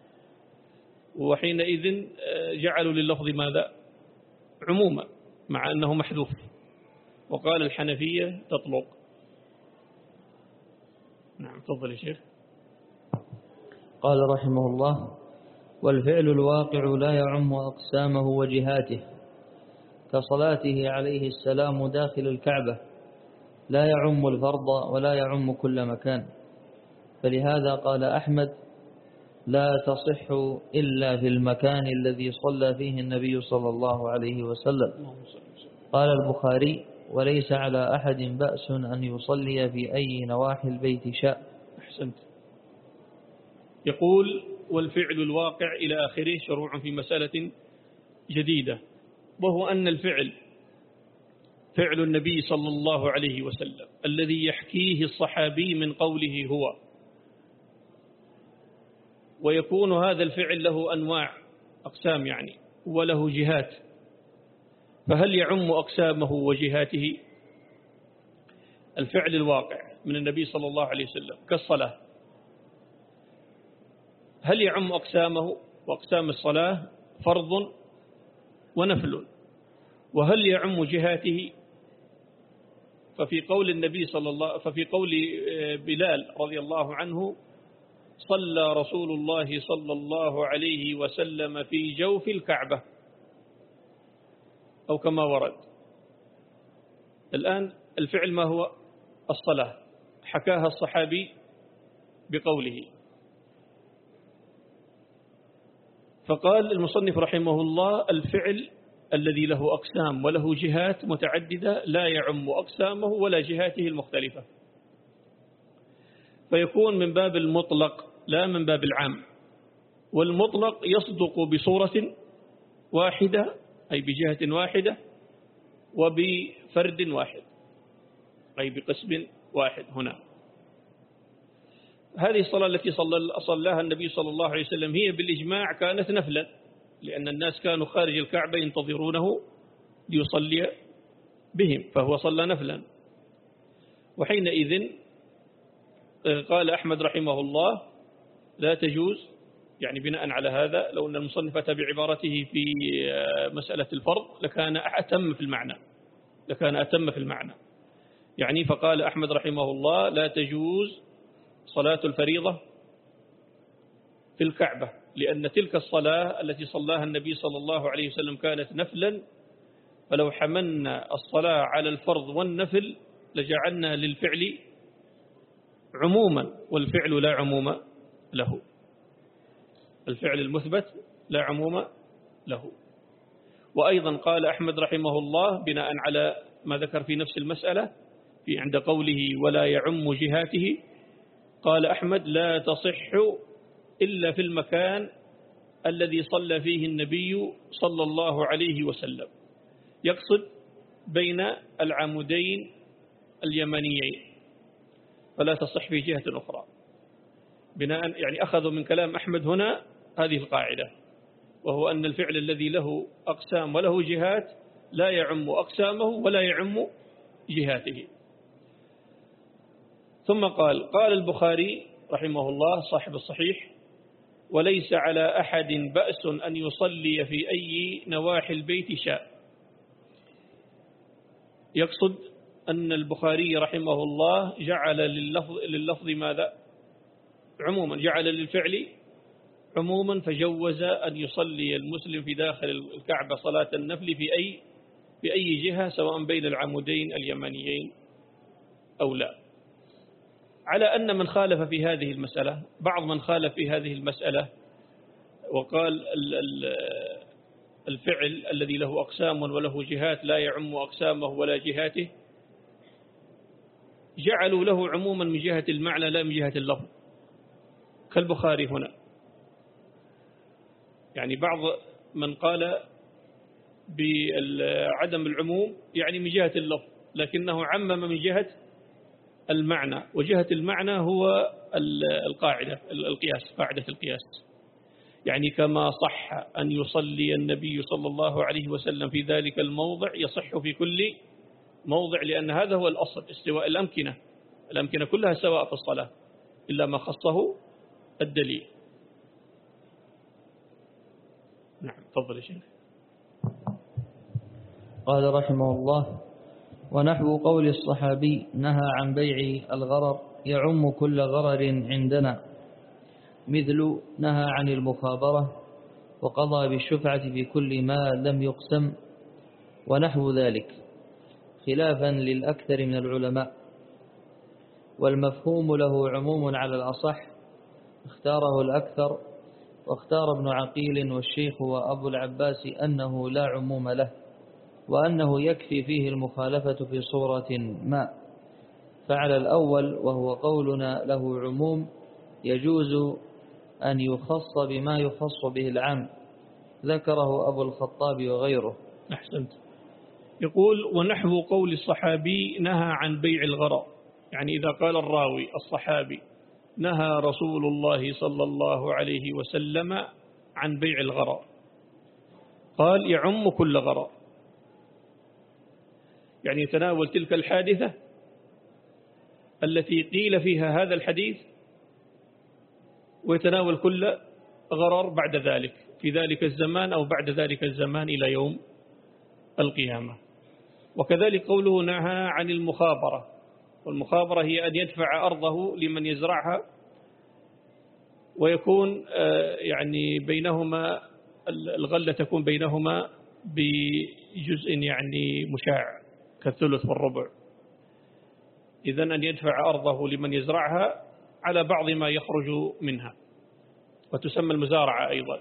وحينئذ جعلوا لللفظ ماذا؟ عموما مع أنه محذوف. وقال الحنفية تطلق. نعم تفضل يا شيخ. قال رحمه الله: والفعل الواقع لا يعم أقسامه وجهاته، كصلاته عليه السلام داخل الكعبة لا يعم الفرض ولا يعم كل مكان، فلهذا قال أحمد: لا تصح إلا في المكان الذي صلى فيه النبي صلى الله عليه وسلم. قال البخاري: وليس على أحد بأس أن يصلي في أي نواحي البيت شاء. أحسنت. يقول: والفعل الواقع إلى آخره، شروع في مسألة جديدة، وهو أن الفعل فعل النبي صلى الله عليه وسلم الذي يحكيه الصحابي من قوله هو، ويكون هذا الفعل له أنواع أقسام يعني وله جهات، فهل يعم أقسامه وجهاته؟ الفعل الواقع من النبي صلى الله عليه وسلم كالصلاة، هل يعم أقسامه وأقسام الصلاة فرض ونفل؟ وهل يعم جهاته؟ ففي قول النبي صلى الله ففي قول بلال رضي الله عنه: صلى رسول الله صلى الله عليه وسلم في جوف الكعبة، أو كما ورد. الآن الفعل ما هو؟ الصلاة، حكاها الصحابي بقوله. فقال المصنف رحمه الله: الفعل الذي له أقسام وله جهات متعددة لا يعم أقسامه ولا جهاته المختلفة، فيكون من باب المطلق لا من باب العام. والمطلق يصدق بصورة واحدة أي بجهة واحدة، وبفرد واحد أي بقسم واحد. هنا هذه الصلاة التي صلاها النبي صلى الله عليه وسلم هي بالإجماع كانت نفلا، لأن الناس كانوا خارج الكعبة ينتظرونه ليصلي بهم، فهو صلى نفلا. وحينئذ قال أحمد رحمه الله: لا تجوز، يعني بناء على هذا لو أن المصنف أتى بعبارته في مسألة الفرض لكان أتم في المعنى لكان أتم في المعنى يعني فقال أحمد رحمه الله: لا تجوز صلاة الفريضة في الكعبة، لأن تلك الصلاة التي صلاها النبي صلى الله عليه وسلم كانت نفلا، فلو حملنا الصلاة على الفرض والنفل لجعلنا للفعل عموما، والفعل لا عموم له، الفعل المثبت لا عموم له. وأيضا قال أحمد رحمه الله بناء على ما ذكر في نفس المسألة في عند قوله: ولا يعم جهاته، قال أحمد: لا تصح إلا في المكان الذي صلى فيه النبي صلى الله عليه وسلم، يقصد بين العمودين اليمنيين، فلا تصح في جهة أخرى. بناء يعني أخذوا من كلام أحمد هنا هذه القاعدة، وهو أن الفعل الذي له أقسام وله جهات لا يعم أقسامه ولا يعم جهاته. ثم قال قال البخاري رحمه الله صاحب الصحيح: وليس على أحد بأس أن يصلي في أي نواحي البيت شاء. يقصد أن البخاري رحمه الله جعل لللفظ, لللفظ ماذا؟ عموما، جعل للفعل عموما فجوز أن يصلي المسلم في داخل الكعبة صلاة النفل في أي في أي جهة سواء بين العمودين اليمانيين أو لا. على أن من خالف في هذه المسألة، بعض من خالف في هذه المسألة وقال الفعل الذي له أقسام وله جهات لا يعم أقسامه ولا جهاته، جعلوا له عموما من جهة المعنى لا من جهة اللفظ، كالبخاري هنا. يعني بعض من قال بعدم العموم يعني من جهة اللفظ، لكنه عمم من جهة المعنى، وجهة المعنى هو القاعدة القياس، قاعدة القياس. يعني كما صح أن يصلي النبي صلى الله عليه وسلم في ذلك الموضع يصح في كل موضع، لأن هذا هو الأصل، استواء الأمكنة، الأمكنة كلها سواء في الصلاة إلا ما خصه الدليل. نعم تفضل يا شيخ. قال رحمه الله: ونحو قول الصحابي نهى عن بيع الغرر يعم كل غرر عندنا، مثل نهى عن المخابرة وقضى بالشفعة في كل ما لم يقسم ونحو ذلك، خلافا للأكثر من العلماء. والمفهوم له عموم على الأصح، اختاره الأكثر، واختار ابن عقيل والشيخ وأبو العباس أنه لا عموم له، وأنه يكفي فيه المخالفة في صورة ما. فعلى الأول وهو قولنا له عموم يجوز أن يخص بما يخص به العام، ذكره أبو الخطاب وغيره. أحسنت. يقول: ونحو قول الصحابي نهى عن بيع الغرر، يعني إذا قال الراوي الصحابي نهى رسول الله صلى الله عليه وسلم عن بيع الغرر، قال يعم كل غرر، يعني يتناول تلك الحادثة التي قيل فيها هذا الحديث، ويتناول كل غرر بعد ذلك في ذلك الزمان أو بعد ذلك الزمان إلى يوم القيامة. وكذلك قوله نهى عن المخابرة، والمخابرة هي أن يدفع أرضه لمن يزرعها ويكون يعني بينهما الغلة تكون بينهما بجزء يعني مشاع كالثلث والربع. إذن أن يدفع أرضه لمن يزرعها على بعض ما يخرج منها، وتسمى المزارعة أيضا.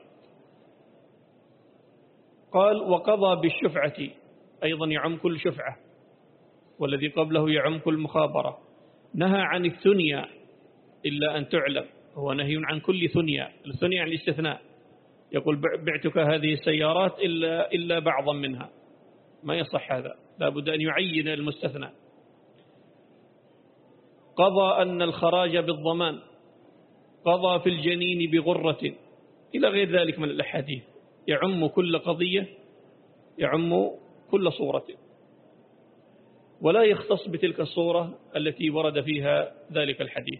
قال: وقضى بالشفعة، أيضا يعم كل شفعة، والذي قبله يعم كل مخابرة. نهى عن الثنيا إلا أن تعلم، هو نهي عن كل ثنيا، الثنيا عن الاستثناء، يقول بعتك هذه السيارات إلا, إلا بعضا منها، ما يصح هذا، لا بد أن يعين المستثنى. قضى أن الخراج بالضمان، قضى في الجنين بغرة، إلى غير ذلك من الأحاديث، يعم كل قضية، يعم كل صورة، ولا يختص بتلك الصورة التي ورد فيها ذلك الحديث.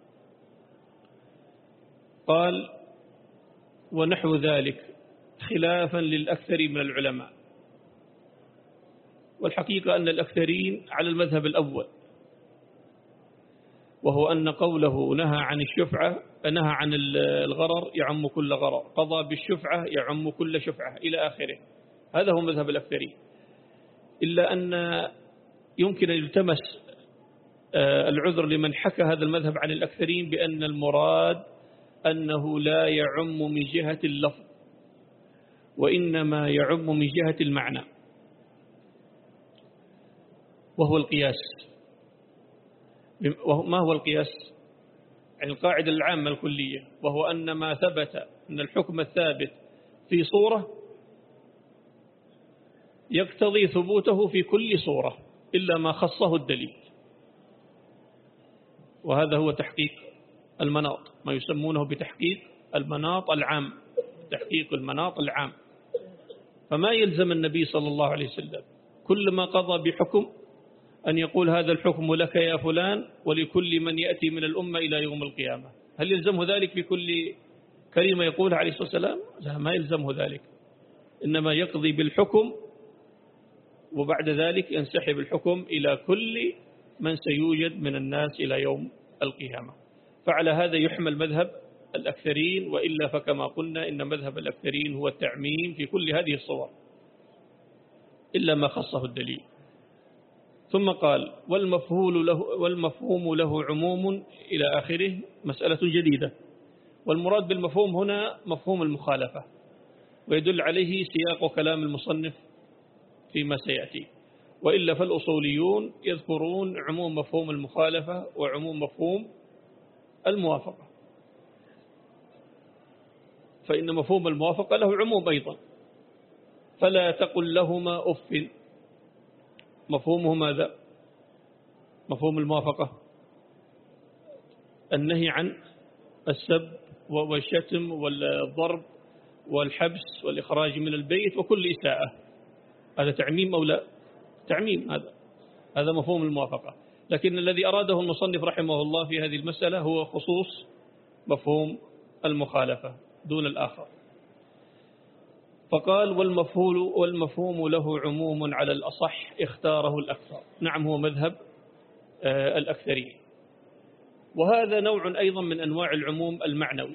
قال: ونحو ذلك، خلافا للأكثر من العلماء. والحقيقة أن الأكثرين على المذهب الأول، وهو أن قوله نهى عن الشفعة، نهى عن الغرر يعم كل غرر، قضى بالشفعة يعم كل شفعة إلى آخره، هذا هو مذهب الأكثرين. إلا أن يمكن أن يلتمس العذر لمن حكى هذا المذهب عن الأكثرين بأن المراد أنه لا يعم من جهة اللفظ، وإنما يعم من جهة المعنى، وهو القياس. ما هو القياس؟ يعني القاعدة العامة الكلية، وهو أن ما ثبت أن الحكم الثابت في صورة يقتضي ثبوته في كل صورة إلا ما خصه الدليل، وهذا هو تحقيق المناط، ما يسمونه بتحقيق المناط العام، تحقيق المناط العام. فما يلزم النبي صلى الله عليه وسلم كل ما قضى بحكم أن يقول هذا الحكم لك يا فلان ولكل من يأتي من الأمة إلى يوم القيامة. هل يلزمه ذلك في كل كلمة يقولها عليه الصلاة والسلام؟ لا، ما يلزمه ذلك، إنما يقضي بالحكم وبعد ذلك ينسحب الحكم إلى كل من سيوجد من الناس إلى يوم القيامة. فعلى هذا يحمل مذهب الأكثرين، وإلا فكما قلنا إن مذهب الأكثرين هو التعميم في كل هذه الصور إلا ما خصه الدليل. ثم قال والمفهوم له, والمفهوم له عموم إلى آخره، مسألة جديدة. والمراد بالمفهوم هنا مفهوم المخالفة، ويدل عليه سياق كلام المصنف فيما سيأتي، وإلا فالأصوليون يذكرون عموم مفهوم المخالفة وعموم مفهوم الموافقة، فإن مفهوم الموافقة له عموم أيضا، فلا تقل لهما أف. مفهومه ماذا؟ مفهوم الموافقة النهي عن السب والشتم والضرب والحبس والإخراج من البيت وكل إساءة. هذا تعميم أو لا؟ تعميم. هذا هذا مفهوم الموافقة. لكن الذي أراده المصنف رحمه الله في هذه المسألة هو خصوص مفهوم المخالفة دون الآخر. فقال والمفهوم, والمفهوم له عموم على الأصح اختاره الأكثر. نعم، هو مذهب الأكثرين، وهذا نوع أيضا من أنواع العموم المعنوي.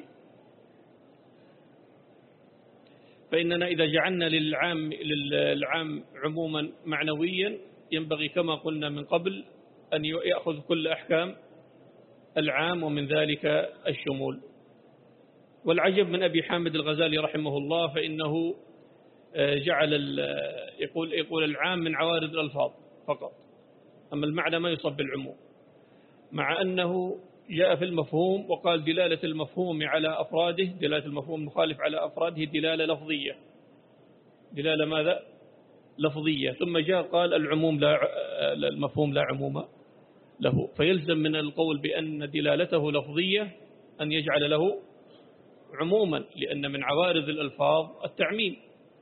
فإننا إذا جعلنا للعام, للعام عموما معنويا ينبغي كما قلنا من قبل أن يأخذ كل أحكام العام ومن ذلك الشمول. والعجب من أبي حامد الغزالي رحمه الله، فإنه جعل يقول, يقول العام من عوارض الألفاظ فقط، أما المعنى ما يصب بالعموم، مع أنه جاء في المفهوم وقال دلالة المفهوم على أفراده، دلالة المفهوم المخالف على أفراده دلالة لفظية. دلالة ماذا؟ لفظية. ثم جاء قال العموم لا، المفهوم لا عموم له، فيلزم من القول بأن دلالته لفظية أن يجعل له عموما، لأن من عوارض الألفاظ التعميم.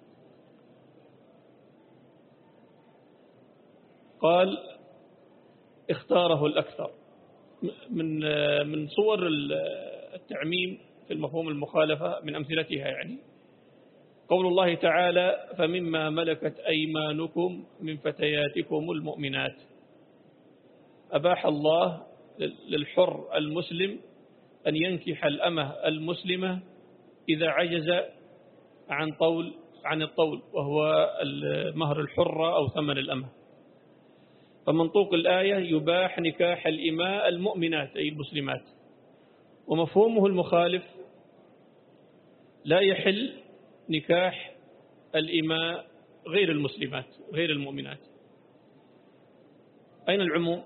قال اختاره الأكثر. من من صور التعميم في المفهوم المخالفة من أمثلتها يعني قول الله تعالى فمما ملكت أيمانكم من فتياتكم المؤمنات. أباح الله للحر المسلم أن ينكح الأمة المسلمة إذا عجز عن طول عن الطول، وهو المهر الحرة أو ثمن الأمة. فمنطوق الآية يباح نكاح الإماء المؤمنات أي المسلمات، ومفهومه المخالف لا يحل نكاح الإماء غير المسلمات غير المؤمنات. أين العموم؟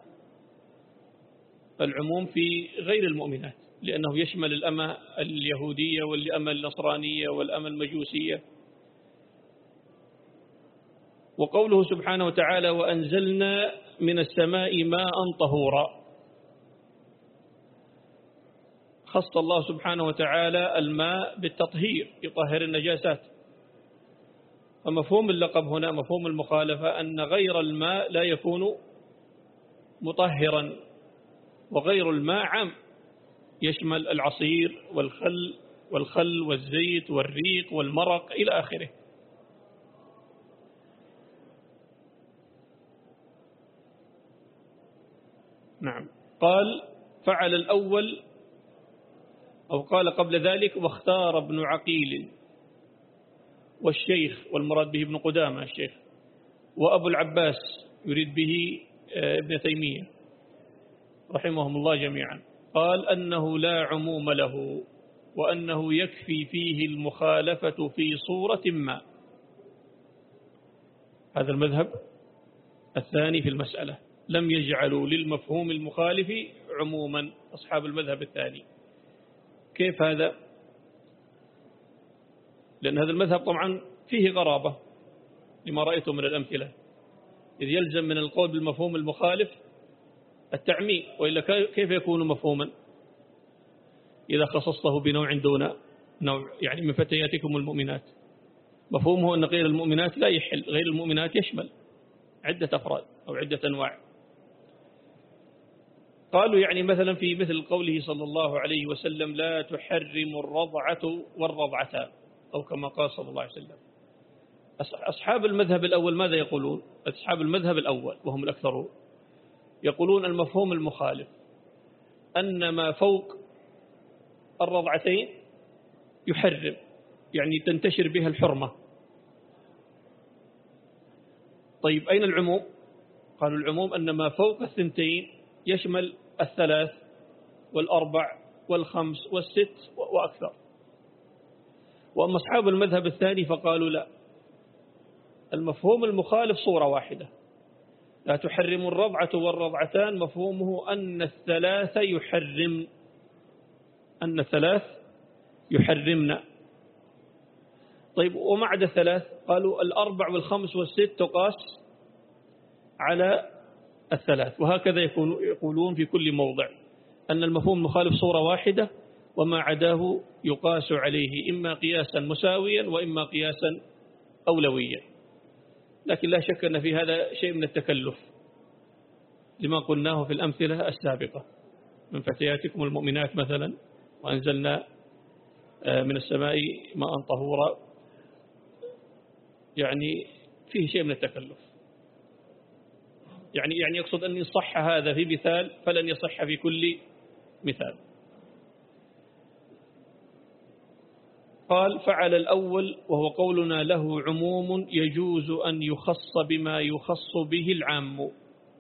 العموم في غير المؤمنات، لأنه يشمل الأمة اليهودية والأمة النصرانية والأمة المجوسية. وقوله سبحانه وتعالى وأنزلنا من السماء ماء طهورا، خص الله سبحانه وتعالى الماء بالتطهير يطهر النجاسات. فمفهوم اللقب هنا مفهوم المخالفة أن غير الماء لا يكون مطهرا، وغير الماء عام يشمل العصير والخل والخل والزيت والريق والمرق إلى آخره. نعم. قال فعل الأول أو قال قبل ذلك واختار ابن عقيل والشيخ، والمراد به ابن قدامة الشيخ، وأبو العباس يريد به ابن تيمية رحمهم الله جميعا، قال أنه لا عموم له، وأنه يكفي فيه المخالفة في صورة ما. هذا المذهب الثاني في المسألة، لم يجعلوا للمفهوم المخالف عموما أصحاب المذهب الثاني. كيف هذا؟ لأن هذا المذهب طبعا فيه غرابة لما رأيته من الأمثلة، إذ يلزم من القول بالمفهوم المخالف التعميم، وإلا كيف يكون مفهوما إذا خصصته بنوع دون نوع؟ يعني من فتياتكم المؤمنات مفهومه أن غير المؤمنات لا يحل، غير المؤمنات يشمل عدة أفراد أو عدة أنواع. قالوا يعني مثلا في مثل قوله صلى الله عليه وسلم لا تحرم الرضعة والرضعتان، أو كما قال صلى الله عليه وسلم. أصحاب المذهب الأول ماذا يقولون؟ أصحاب المذهب الأول وهم الأكثرون يقولون المفهوم المخالف أن ما فوق الرضعتين يحرم، يعني تنتشر بها الحرمة. طيب أين العموم؟ قالوا العموم أن ما فوق الثنتين يشمل الثلاث والأربع والخمس والست وأكثر. وأما أصحاب المذهب الثاني فقالوا لا، المفهوم المخالف صورة واحدة، لا تحرم الرضعة والرضعتان، مفهومه أن الثلاث يحرم، أن الثلاث يحرمنا. طيب وما عدا الثلاث؟ قالوا الأربع والخمس والست تقاس على الثلاث، وهكذا يقولون في كل موضع أن المفهوم المخالف صورة واحدة، وما عداه يقاس عليه إما قياسا مساويا وإما قياسا أولويا. لكن لا شك أن في هذا شيء من التكلف لما قلناه في الأمثلة السابقة من فتياتكم المؤمنات مثلا، وأنزلنا من السماء ماء طهورا، يعني فيه شيء من التكلف. يعني يعني يقصد أن يصح هذا في مثال فلن يصح في كل مثال. قال فعل الأول وهو قولنا له عموم يجوز أن يخص بما يخص به العام،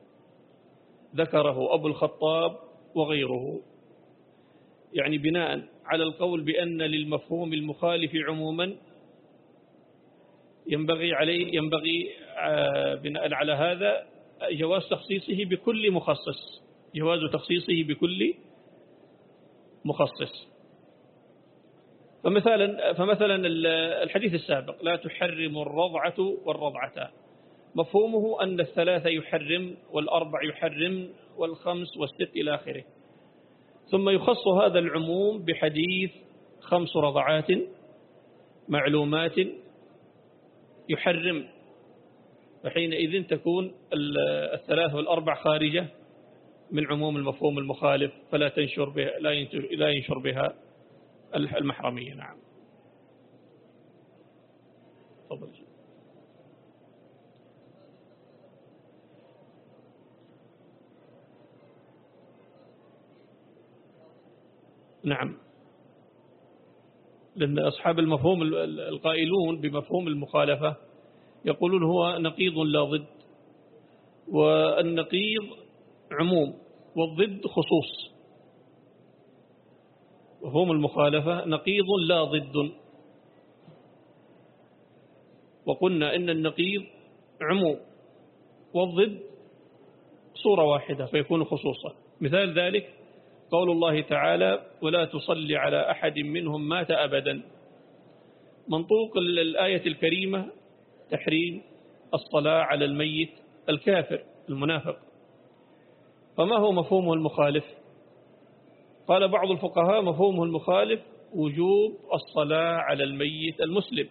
ذكره أبو الخطاب وغيره، يعني بناء على القول بأن للمفهوم المخالف عموما ينبغي عليه ينبغي بناء على هذا جواز تخصيصه بكل مخصص، جواز تخصيصه بكل مخصص. فمثلا فمثلا الحديث السابق لا تحرم الرضعة والرضعتان، مفهومه أن الثلاثة يحرم والأربع يحرم والخمس والست إلى آخره. ثم يخص هذا العموم بحديث خمس رضعات معلومات يحرم، فحينئذ تكون الثلاث والأربع خارجة من عموم المفهوم المخالف، فلا تنشر بها لا ينشر بها المحرمية. نعم تفضل. نعم، لأن أصحاب المفهوم القائلون بمفهوم المخالفة يقولون هو نقيض لا ضد، والنقيض عموم والضد خصوص. مفهوم المخالفة نقيض لا ضد، وقلنا إن النقيض عموم والضد صورة واحدة فيكون خصوصا. مثال ذلك قول الله تعالى ولا تصلي على أحد منهم مات أبدا. منطوق الآية الكريمة تحريم الصلاة على الميت الكافر المنافق، فما هو مفهومه المخالف؟ قال بعض الفقهاء مفهومه المخالف وجوب الصلاة على الميت المسلم.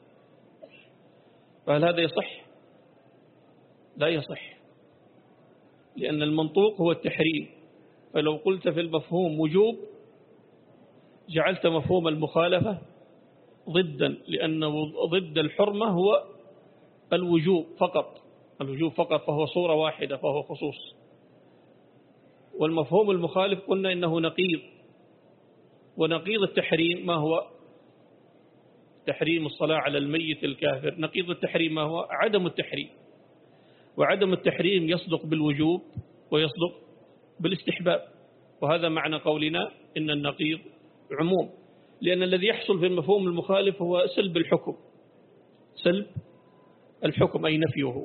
فهل هذا يصح؟ لا يصح، لأن المنطوق هو التحريم، فلو قلت في المفهوم وجوب جعلت مفهوم المخالفة ضدا، لأن ضد الحرمة هو الوجوب فقط، الوجوب فقط، فهو صورة واحدة فهو خصوص. والمفهوم المخالف قلنا إنه نقيض، ونقيض التحريم ما هو؟ تحريم الصلاة على الميت الكافر. نقيض التحريم ما هو؟ عدم التحريم، وعدم التحريم يصدق بالوجوب ويصدق بالاستحباب، وهذا معنى قولنا إن النقيض عموم، لأن الذي يحصل في المفهوم المخالف هو سلب الحكم، سلب الحكم أي نفيه،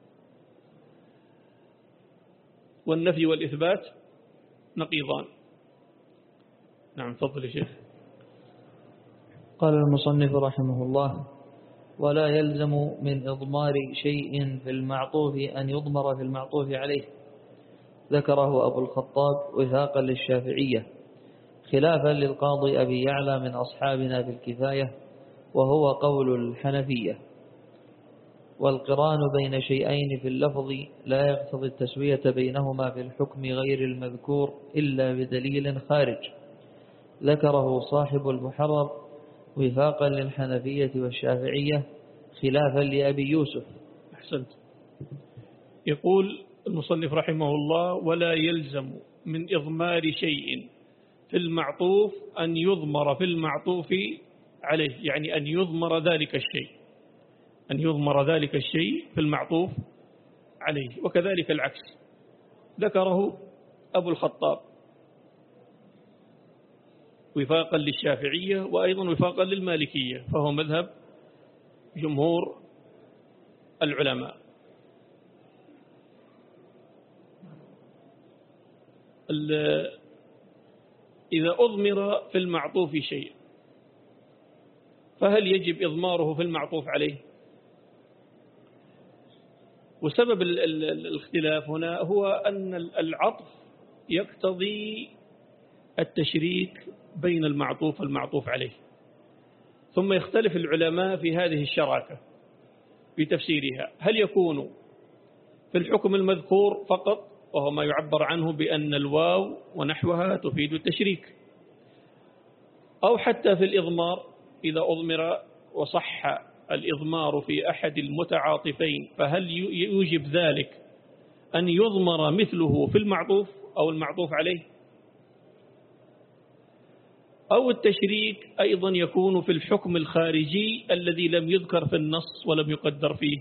والنفي والإثبات نقيضان. نعم تفضل يا شيخ. قال المصنف رحمه الله ولا يلزم من إضمار شيء في المعطوف أن يضمر في المعطوف عليه، ذكره أبو الخطاب وثاقا للشافعية، خلافا للقاضي أبي يعلى من أصحابنا في الكفاية، وهو قول الحنفية. والقران بين شيئين في اللفظ لا يقتضي التسوية بينهما في الحكم غير المذكور إلا بدليل خارج، ذكره صاحب المحرر وفاقا للحنفية والشافعية، خلافا لأبي يوسف. أحسنت. يقول المصنف رحمه الله ولا يلزم من إضمار شيء في المعطوف أن يضمر في المعطوف عليه، يعني أن يضمر ذلك الشيء، أن يضمر ذلك الشيء في المعطوف عليه. وكذلك العكس ذكره أبو الخطاب وفاقا للشافعية وأيضا وفاقا للمالكية، فهو مذهب جمهور العلماء. إذا أضمر في المعطوف شيء فهل يجب إضماره في المعطوف عليه؟ وسبب الاختلاف هنا هو أن العطف يقتضي التشريك بين المعطوف والمعطوف عليه، ثم يختلف العلماء في هذه الشراكة في تفسيرها، هل يكون في الحكم المذكور فقط وهو ما يعبر عنه بأن الواو ونحوها تفيد التشريك، أو حتى في الإضمار إذا أضمر وصح الإضمار في أحد المتعاطفين فهل يوجب ذلك أن يضمر مثله في المعطوف أو المعطوف عليه، أو التشريك أيضا يكون في الحكم الخارجي الذي لم يذكر في النص ولم يقدر فيه.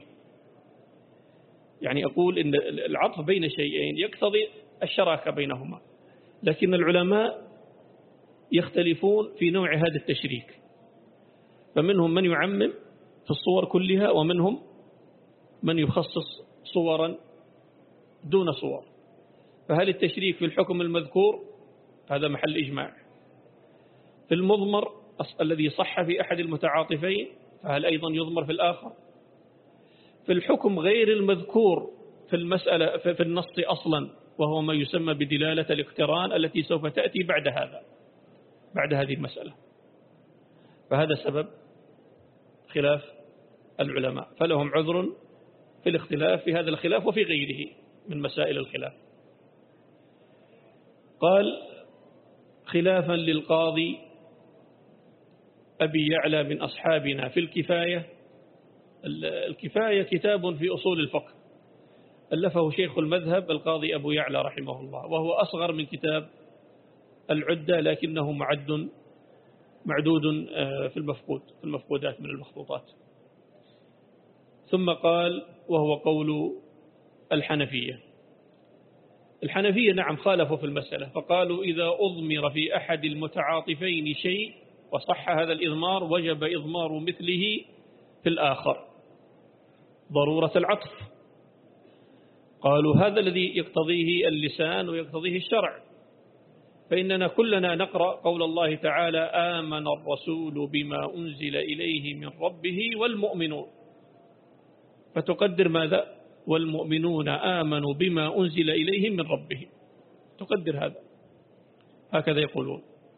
يعني أقول إن العطف بين شيئين يقتضي الشراكة بينهما، لكن العلماء يختلفون في نوع هذا التشريك، فمنهم من يعمم في الصور كلها ومنهم من يخصص صورا دون صور. فهل التشريك في الحكم المذكور هذا محل إجماع، في المضمر الذي صح في أحد المتعاطفين فهل أيضا يضمر في الآخر، في الحكم غير المذكور في المسألة في النص أصلا وهو ما يسمى بدلالة الاقتران التي سوف تأتي بعد هذا بعد هذه المسألة. فهذا سبب خلاف العلماء، فلهم عذر في الاختلاف في هذا الخلاف وفي غيره من مسائل الخلاف. قال خلافا للقاضي أبي يعلى من أصحابنا في الكفاية. الكفاية كتاب في أصول الفقه ألفه شيخ المذهب القاضي أبو يعلى رحمه الله، وهو أصغر من كتاب العدة لكنه معد معدود في المفقود في المفقودات من المخطوطات. ثم قال وهو قول الحنفية. الحنفية نعم خالفوا في المسألة، فقالوا إذا أضمر في أحد المتعاطفين شيء وصح هذا الإضمار وجب إضمار مثله في الآخر ضرورة العطف. قالوا هذا الذي يقتضيه اللسان ويقتضيه الشرع، فإننا كلنا نقرأ قول الله تعالى آمن الرسول بما أنزل إليه من ربه والمؤمنون، فتقدر ماذا؟ والمؤمنون آمنوا بما أنزل إليهم من ربهم، تقدر هذا، هكذا يقولون.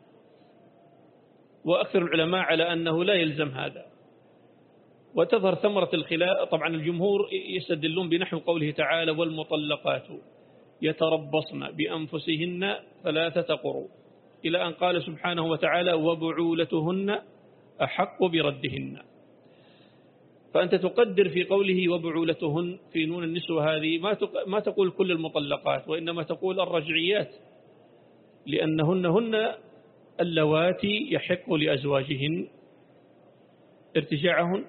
وأكثر العلماء على أنه لا يلزم هذا. وتظهر ثمرة الخلاف، طبعا الجمهور يستدلون بنحو قوله تعالى والمطلقات يتربصن بأنفسهن ثلاثة قروء، إلى أن قال سبحانه وتعالى وبعولتهن أحق بردهن. فأنت تقدر في قوله وبعولتهن في نون النسوة هذه ما ما تقول كل المطلقات، وإنما تقول الرجعيات، لأنهن هن اللواتي يحق لأزواجهن ارتجاعهن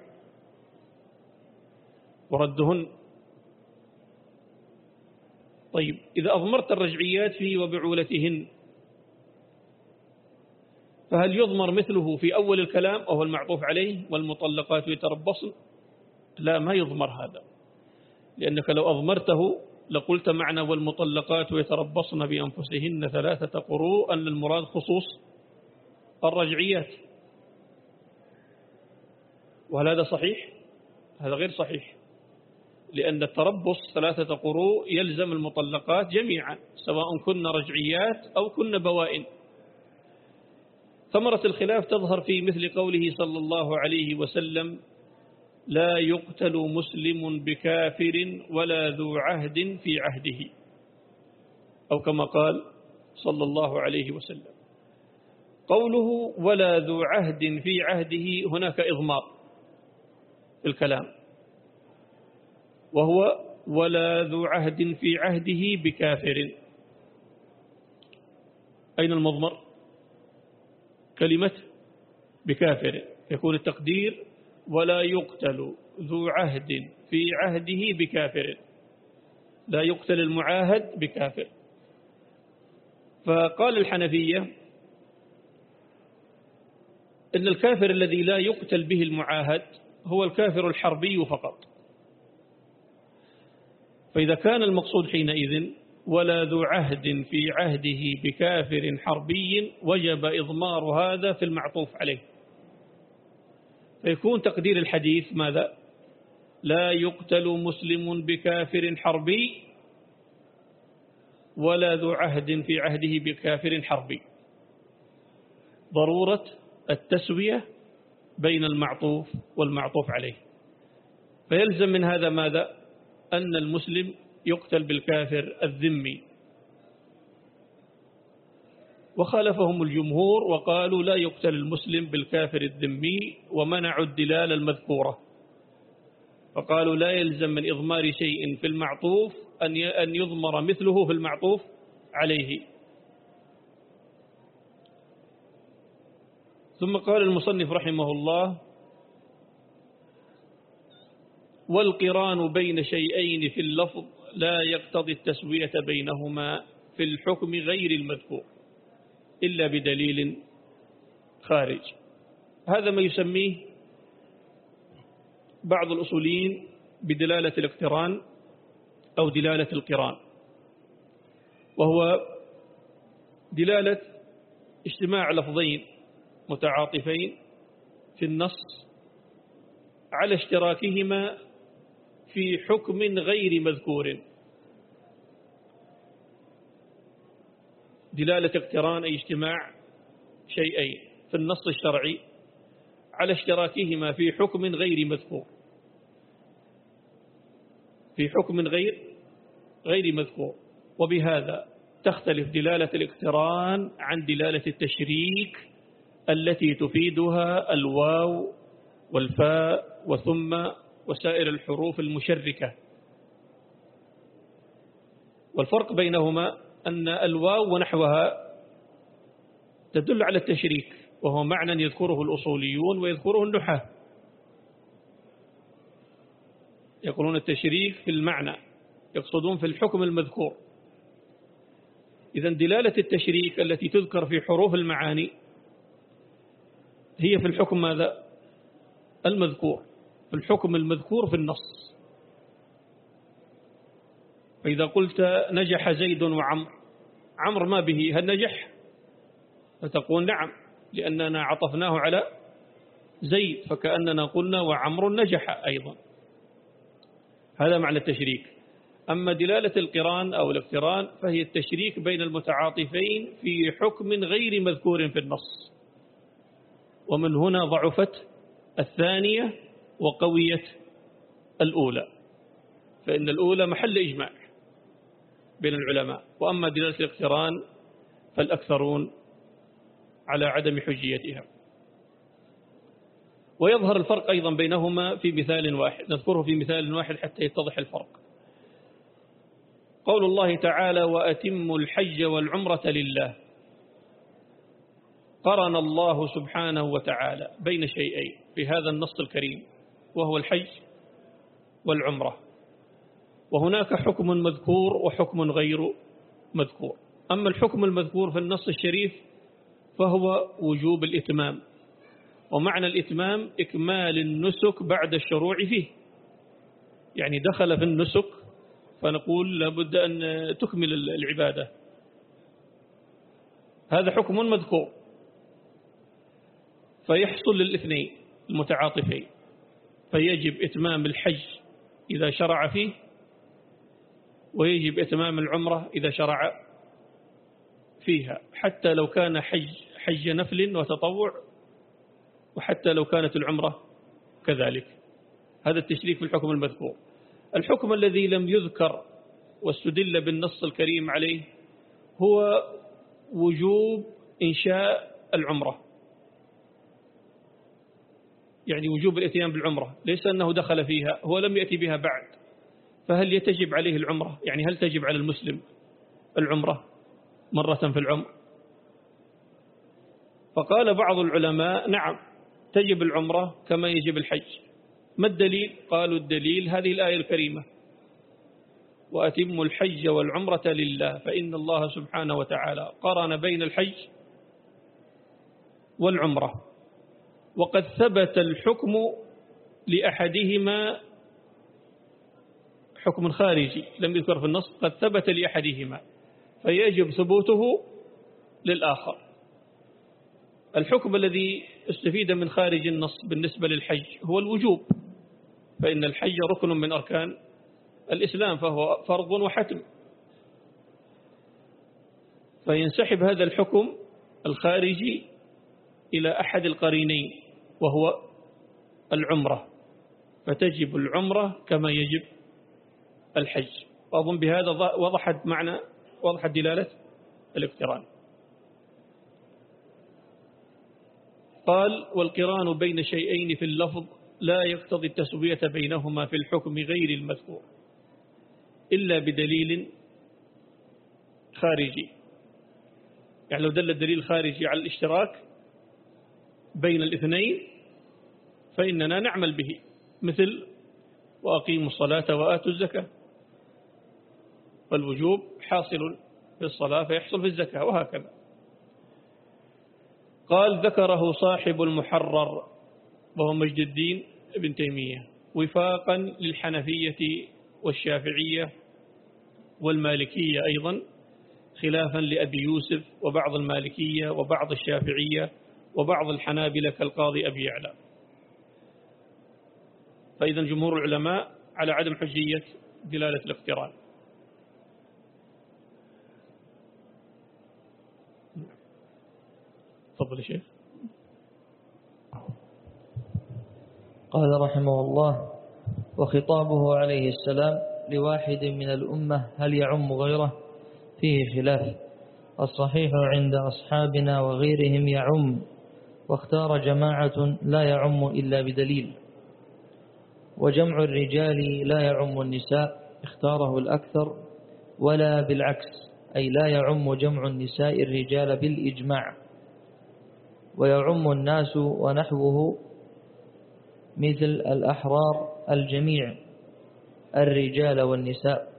وردهن. طيب إذا أضمرت الرجعيات في وبعولتهن فهل يضمر مثله في أول الكلام وهو المعطوف عليه والمطلقات يتربصن؟ لا، ما يضمر هذا، لأنك لو أضمرته لقلت معنى والمطلقات يتربصن بأنفسهن ثلاثة قروء أن المراد خصوص الرجعيات، وهل هذا صحيح؟ هذا غير صحيح، لأن التربص ثلاثة قروء يلزم المطلقات جميعا سواء كن رجعيات أو كن بوائن. ثمرة الخلاف تظهر في مثل قوله صلى الله عليه وسلم لا يقتل مسلم بكافر ولا ذو عهد في عهده، أو كما قال صلى الله عليه وسلم. قوله ولا ذو عهد في عهده هناك إضمار في الكلام، وهو ولا ذو عهد في عهده بكافر. أين المضمر؟ كلمة بكافر، يكون التقدير ولا يقتل ذو عهد في عهده بكافر، لا يقتل المعاهد بكافر. فقال الحنفية إن الكافر الذي لا يقتل به المعاهد هو الكافر الحربي فقط. فإذا كان المقصود حينئذ ولا ذو عهد في عهده بكافر حربي وجب إضمار هذا في المعطوف عليه، فيكون تقدير الحديث ماذا؟ لا يقتل مسلم بكافر حربي ولا ذو عهد في عهده بكافر حربي، ضرورة التسوية بين المعطوف والمعطوف عليه. فيلزم من هذا ماذا؟ أن المسلم يقتل بالكافر الذمي. وخالفهم الجمهور وقالوا لا يقتل المسلم بالكافر الذمي، ومنعوا الدلالة المذكورة، فقالوا لا يلزم من إضمار شيء في المعطوف أن يضمر مثله في المعطوف عليه. ثم قال المصنف رحمه الله: والقران بين شيئين في اللفظ لا يقتضي التسوية بينهما في الحكم غير المذكور إلا بدليل خارج. هذا ما يسميه بعض الأصوليين بدلالة الاقتران أو دلالة القران، وهو دلالة اجتماع لفظين متعاطفين في النص على اشتراكهما في حكم غير مذكور. دلالة اقتران أي اجتماع شيئين في النص الشرعي على اشتراكهما في حكم غير مذكور، في حكم غير غير مذكور. وبهذا تختلف دلالة الاقتران عن دلالة التشريك التي تفيدها الواو والفاء وثم وسائر الحروف المشركة. والفرق بينهما أن الواو ونحوها تدل على التشريك، وهو معنى يذكره الأصوليون ويذكره النحاة، يقولون التشريك في المعنى، يقصدون في الحكم المذكور. إذن دلالة التشريك التي تذكر في حروف المعاني هي في الحكم ماذا؟ المذكور، في الحكم المذكور في النص. فإذا قلت نجح زيد وعمر، عمر ما به، هل نجح؟ فتقول نعم، لأننا عطفناه على زيد، فكأننا قلنا وعمر نجح أيضا. هذا معنى التشريك. أما دلالة القران أو الاقتران فهي التشريك بين المتعاطفين في حكم غير مذكور في النص، ومن هنا ضعفت الثانية وقويت الأولى، فإن الأولى محل إجماع بين العلماء، وأما دلالة الاقتران فالأكثرون على عدم حجيتها. ويظهر الفرق أيضا بينهما في مثال واحد، نذكره في مثال واحد حتى يتضح الفرق. قول الله تعالى: وأتموا الحج والعمرة لله. قرن الله سبحانه وتعالى بين شيئين في هذا النص الكريم، وهو الحج والعمرة، وهناك حكم مذكور وحكم غير مذكور. أما الحكم المذكور في النص الشريف فهو وجوب الإتمام، ومعنى الإتمام إكمال النسك بعد الشروع فيه، يعني دخل في النسك فنقول لابد أن تكمل العبادة. هذا حكم مذكور، فيحصل للاثنين المتعاطفين، فيجب إتمام الحج إذا شرع فيه، ويجب إتمام العمرة إذا شرع فيها، حتى لو كان حج حج نفل وتطوع، وحتى لو كانت العمرة كذلك. هذا التشريك في الحكم المذكور. الحكم الذي لم يذكر واستدل بالنص الكريم عليه هو وجوب إنشاء العمرة، يعني وجوب الاتيان بالعمرة، ليس أنه دخل فيها، هو لم يأتي بها بعد، فهل يتجب عليه العمرة؟ يعني هل تجب على المسلم العمرة مرة في العمر؟ فقال بعض العلماء نعم تجب العمرة كما يجب الحج. ما الدليل؟ قالوا الدليل هذه الآية الكريمة وأتموا الحج والعمرة لله، فإن الله سبحانه وتعالى قرن بين الحج والعمرة، وقد ثبت الحكم لأحدهما حكم خارجي لم يذكر في النص، قد ثبت لأحدهما فيجب ثبوته للآخر. الحكم الذي استفيد من خارج النص بالنسبة للحج هو الوجوب، فإن الحج ركن من أركان الإسلام فهو فرض وحتم، فينسحب هذا الحكم الخارجي إلى أحد القرينين وهو العمرة، فتجب العمرة كما يجب الحج. وأظن بهذا وضحت معنى وضحت دلالة الاقتران. قال والقران بين شيئين في اللفظ لا يقتضي التسوية بينهما في الحكم غير المذكور إلا بدليل خارجي. يعني لو دل الدليل الخارجي على الاشتراك بين الاثنين فإننا نعمل به، مثل وأقيموا الصلاة وآتوا الزكاة، فالوجوب حاصل في الصلاة فيحصل في الزكاة وهكذا. قال ذكره صاحب المحرر وهو مجد الدين ابن تيمية وفاقا للحنفية والشافعية والمالكية أيضا، خلافا لأبي يوسف وبعض المالكية وبعض الشافعية وبعض الحنابلة كالقاضي أبي يعلى. فإذا جمهور العلماء على عدم حجية دلالة الاقتران. تفضل يا شيخ. قال رحمه الله وخطابه عليه السلام لواحد من الأمة هل يعم غيره فيه خلاف، الصحيح عند أصحابنا وغيرهم يعم، واختار جماعة لا يعم إلا بدليل، وجمع الرجال لا يعم النساء اختاره الأكثر، ولا بالعكس أي لا يعم جمع النساء الرجال بالإجماع، ويعم الناس ونحوه مثل الأحرار الجميع الرجال والنساء،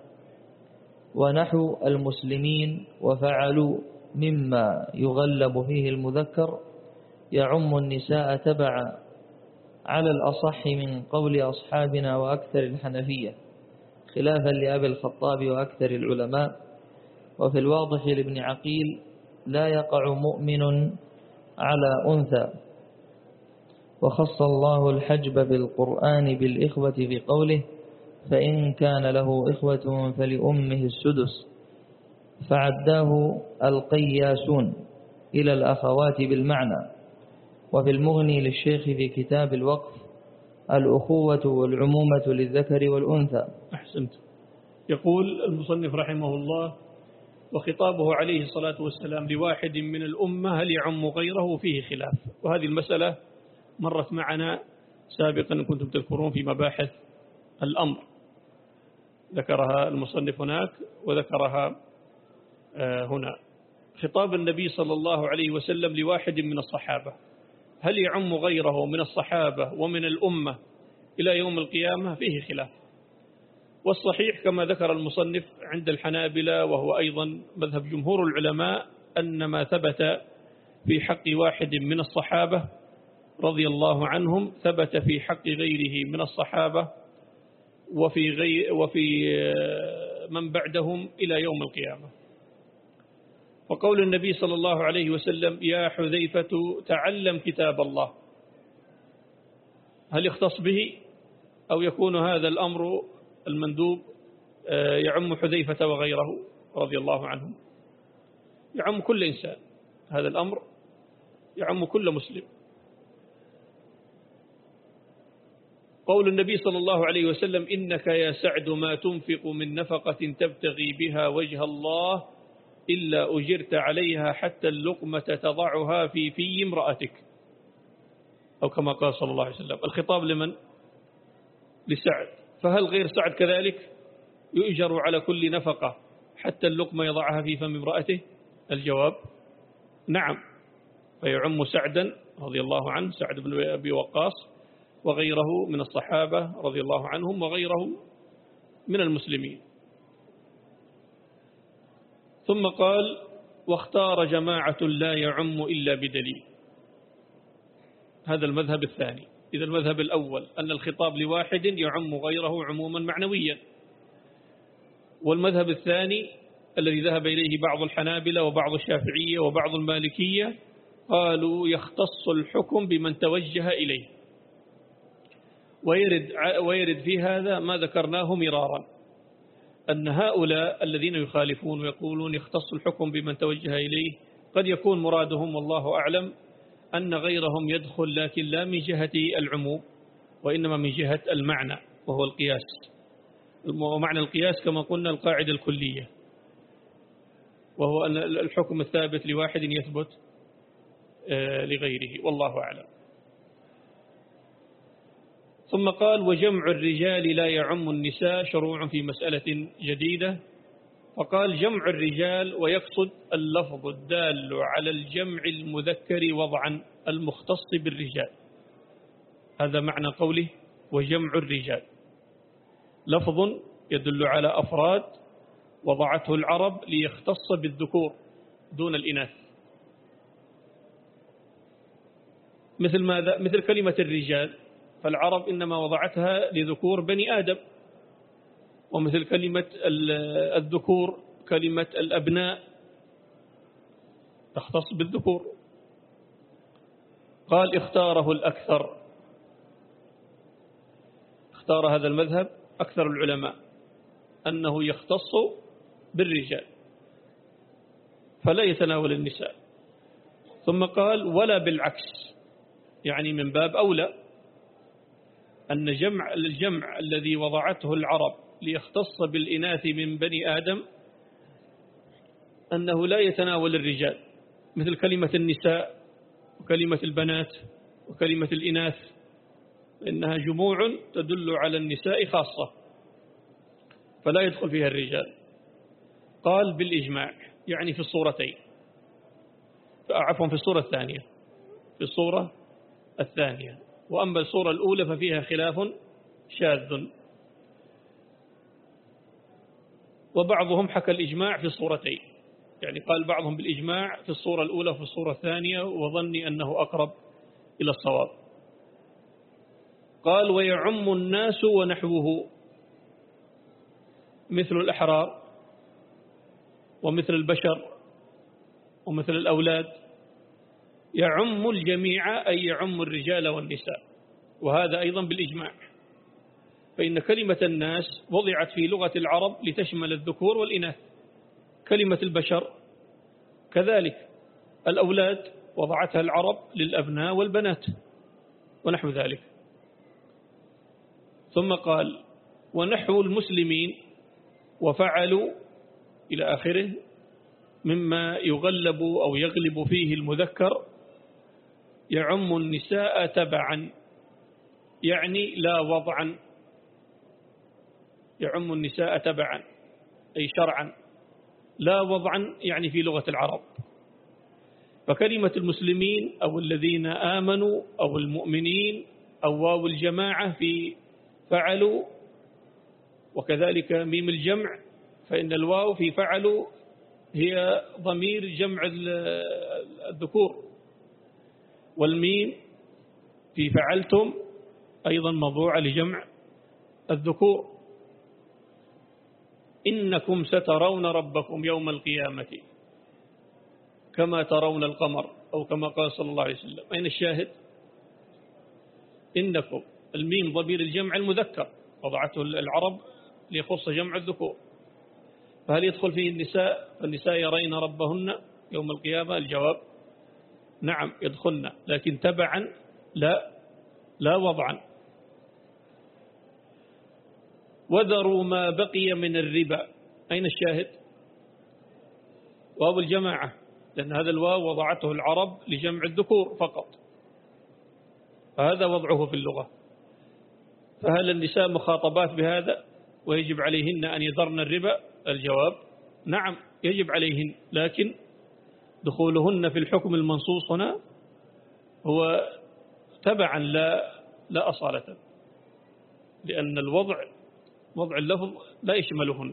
ونحو المسلمين وفعلوا مما يغلب فيه المذكر يعم النساء تبعا على الأصح من قول أصحابنا وأكثر الحنفية، خلافا لأبي الخطاب وأكثر العلماء. وفي الواضح لابن عقيل لا يقع مؤمن على أنثى، وخص الله الحجب بالقرآن بالإخوة في قوله فإن كان له إخوة فلأمه السدس، فعداه القياسون إلى الأخوات بالمعنى. وفي المغني للشيخ في كتاب الوقف الأخوة والعمومة للذكر والأنثى. أحسنت. يقول المصنف رحمه الله وخطابه عليه الصلاة والسلام لواحد من الأمة هل يعم غيره فيه خلاف. وهذه المسألة مرت معنا سابقا كنتم تذكرون في مباحث الأمر، ذكرها المصنف هناك وذكرها هنا. خطاب النبي صلى الله عليه وسلم لواحد من الصحابة هل يعم غيره من الصحابة ومن الأمة إلى يوم القيامة فيه خلاف. والصحيح كما ذكر المصنف عند الحنابلة وهو أيضا مذهب جمهور العلماء أن ما ثبت في حق واحد من الصحابة رضي الله عنهم ثبت في حق غيره من الصحابة وفي, غير وفي من بعدهم إلى يوم القيامة. وقول النبي صلى الله عليه وسلم يا حذيفة تعلم كتاب الله هل يختص به أو يكون هذا الأمر المندوب يعم حذيفة وغيره رضي الله عنهم؟ يعم كل إنسان، هذا الأمر يعم كل مسلم. قول النبي صلى الله عليه وسلم إنك يا سعد ما تنفق من نفقة تبتغي بها وجه الله إلا أجرت عليها حتى اللقمة تضعها في في امرأتك، أو كما قال صلى الله عليه وسلم. الخطاب لمن؟ لسعد. فهل غير سعد كذلك يؤجر على كل نفقة حتى اللقمة يضعها في فم امرأته؟ الجواب نعم، فيعم سعدا رضي الله عنه، سعد بن أبي وقاص، وغيره من الصحابة رضي الله عنهم وغيرهم من المسلمين. ثم قال: واختار جماعة لا يعم إلا بدليل. هذا المذهب الثاني. إذا المذهب الأول أن الخطاب لواحد يعم غيره عموما معنويا، والمذهب الثاني الذي ذهب إليه بعض الحنابلة وبعض الشافعية وبعض المالكية قالوا يختص الحكم بمن توجه إليه، ويرد, ويرد في هذا ما ذكرناه مرارا، أن هؤلاء الذين يخالفون ويقولون يختص الحكم بمن توجه إليه قد يكون مرادهم والله أعلم أن غيرهم يدخل، لكن لا من جهة العموم وإنما من جهة المعنى وهو القياس. ومعنى القياس كما قلنا القاعدة الكلية، وهو أن الحكم الثابت لواحد يثبت لغيره، والله أعلم. ثم قال: وجمع الرجال لا يعم النساء شروع في مسألة جديدة. فقال: جمع الرجال، ويقصد اللفظ الدال على الجمع المذكر وضعا المختص بالرجال. هذا معنى قوله وجمع الرجال، لفظ يدل على أفراد وضعته العرب ليختص بالذكور دون الإناث. مثل ماذا؟ مثل كلمة الرجال، فالعرب إنما وضعتها لذكور بني آدم، ومثل كلمة الذكور كلمة الأبناء تختص بالذكور. قال: اختاره الأكثر، اختار هذا المذهب أكثر العلماء أنه يختص بالرجال فلا يتناول النساء. ثم قال: ولا بالعكس، يعني من باب أولى أن جمع الجمع الذي وضعته العرب ليختص بالإناث من بني آدم أنه لا يتناول الرجال، مثل كلمة النساء وكلمة البنات وكلمة الإناث، إنها جموع تدل على النساء خاصة فلا يدخل فيها الرجال. قال: بالإجماع، يعني في الصورتين، عفوا في الصورة الثانية، في الصورة الثانية. وأما الصورة الأولى ففيها خلاف شاذ، وبعضهم حكى الإجماع في الصورتين، يعني قال بعضهم بالإجماع في الصورة الأولى وفي الصورة الثانية، وظني أنه أقرب إلى الصواب. قال: ويعم الناس ونحوه، مثل الأحرار ومثل البشر ومثل الأولاد، يعم الجميع أي يعم الرجال والنساء، وهذا أيضا بالإجماع. فإن كلمة الناس وضعت في لغة العرب لتشمل الذكور والإناث، كلمة البشر كذلك، الأولاد وضعتها العرب للأبناء والبنات ونحو ذلك. ثم قال: ونحو المسلمين وفعلوا إلى آخره، مما يغلب أو يغلب فيه المذكر، يعم النساء تبعا، يعني لا وضعا، يعم النساء تبعا أي شرعا، لا وضعا يعني في لغة العرب. فكلمة المسلمين أو الذين آمنوا أو المؤمنين أو واو الجماعة في فعلوا، وكذلك ميم الجمع، فإن الواو في فعلوا هي ضمير جمع الذكور، والميم في فعلتم أيضا موضوع لجمع الذكور. إنكم سترون ربكم يوم القيامة كما ترون القمر، أو كما قال صلى الله عليه وسلم. أين الشاهد؟ إنكم، الميم ضمير الجمع المذكر وضعته العرب ليخص جمع الذكور، فهل يدخل فيه النساء؟ فالنساء يرين ربهن يوم القيامة. الجواب: نعم يدخلن، لكن تبعا لا لا وضعا. وذروا ما بقي من الربا، أين الشاهد؟ واو الجماعة، لأن هذا الواو وضعته العرب لجمع الذكور فقط، فهذا وضعه في اللغة. فهل النساء مخاطبات بهذا ويجب عليهن أن يذرن الربا؟ الجواب: نعم يجب عليهن، لكن دخولهن في الحكم المنصوص هنا هو تبعا لا لا أصالة، لأن الوضع وضع اللفظ لا يشملهن.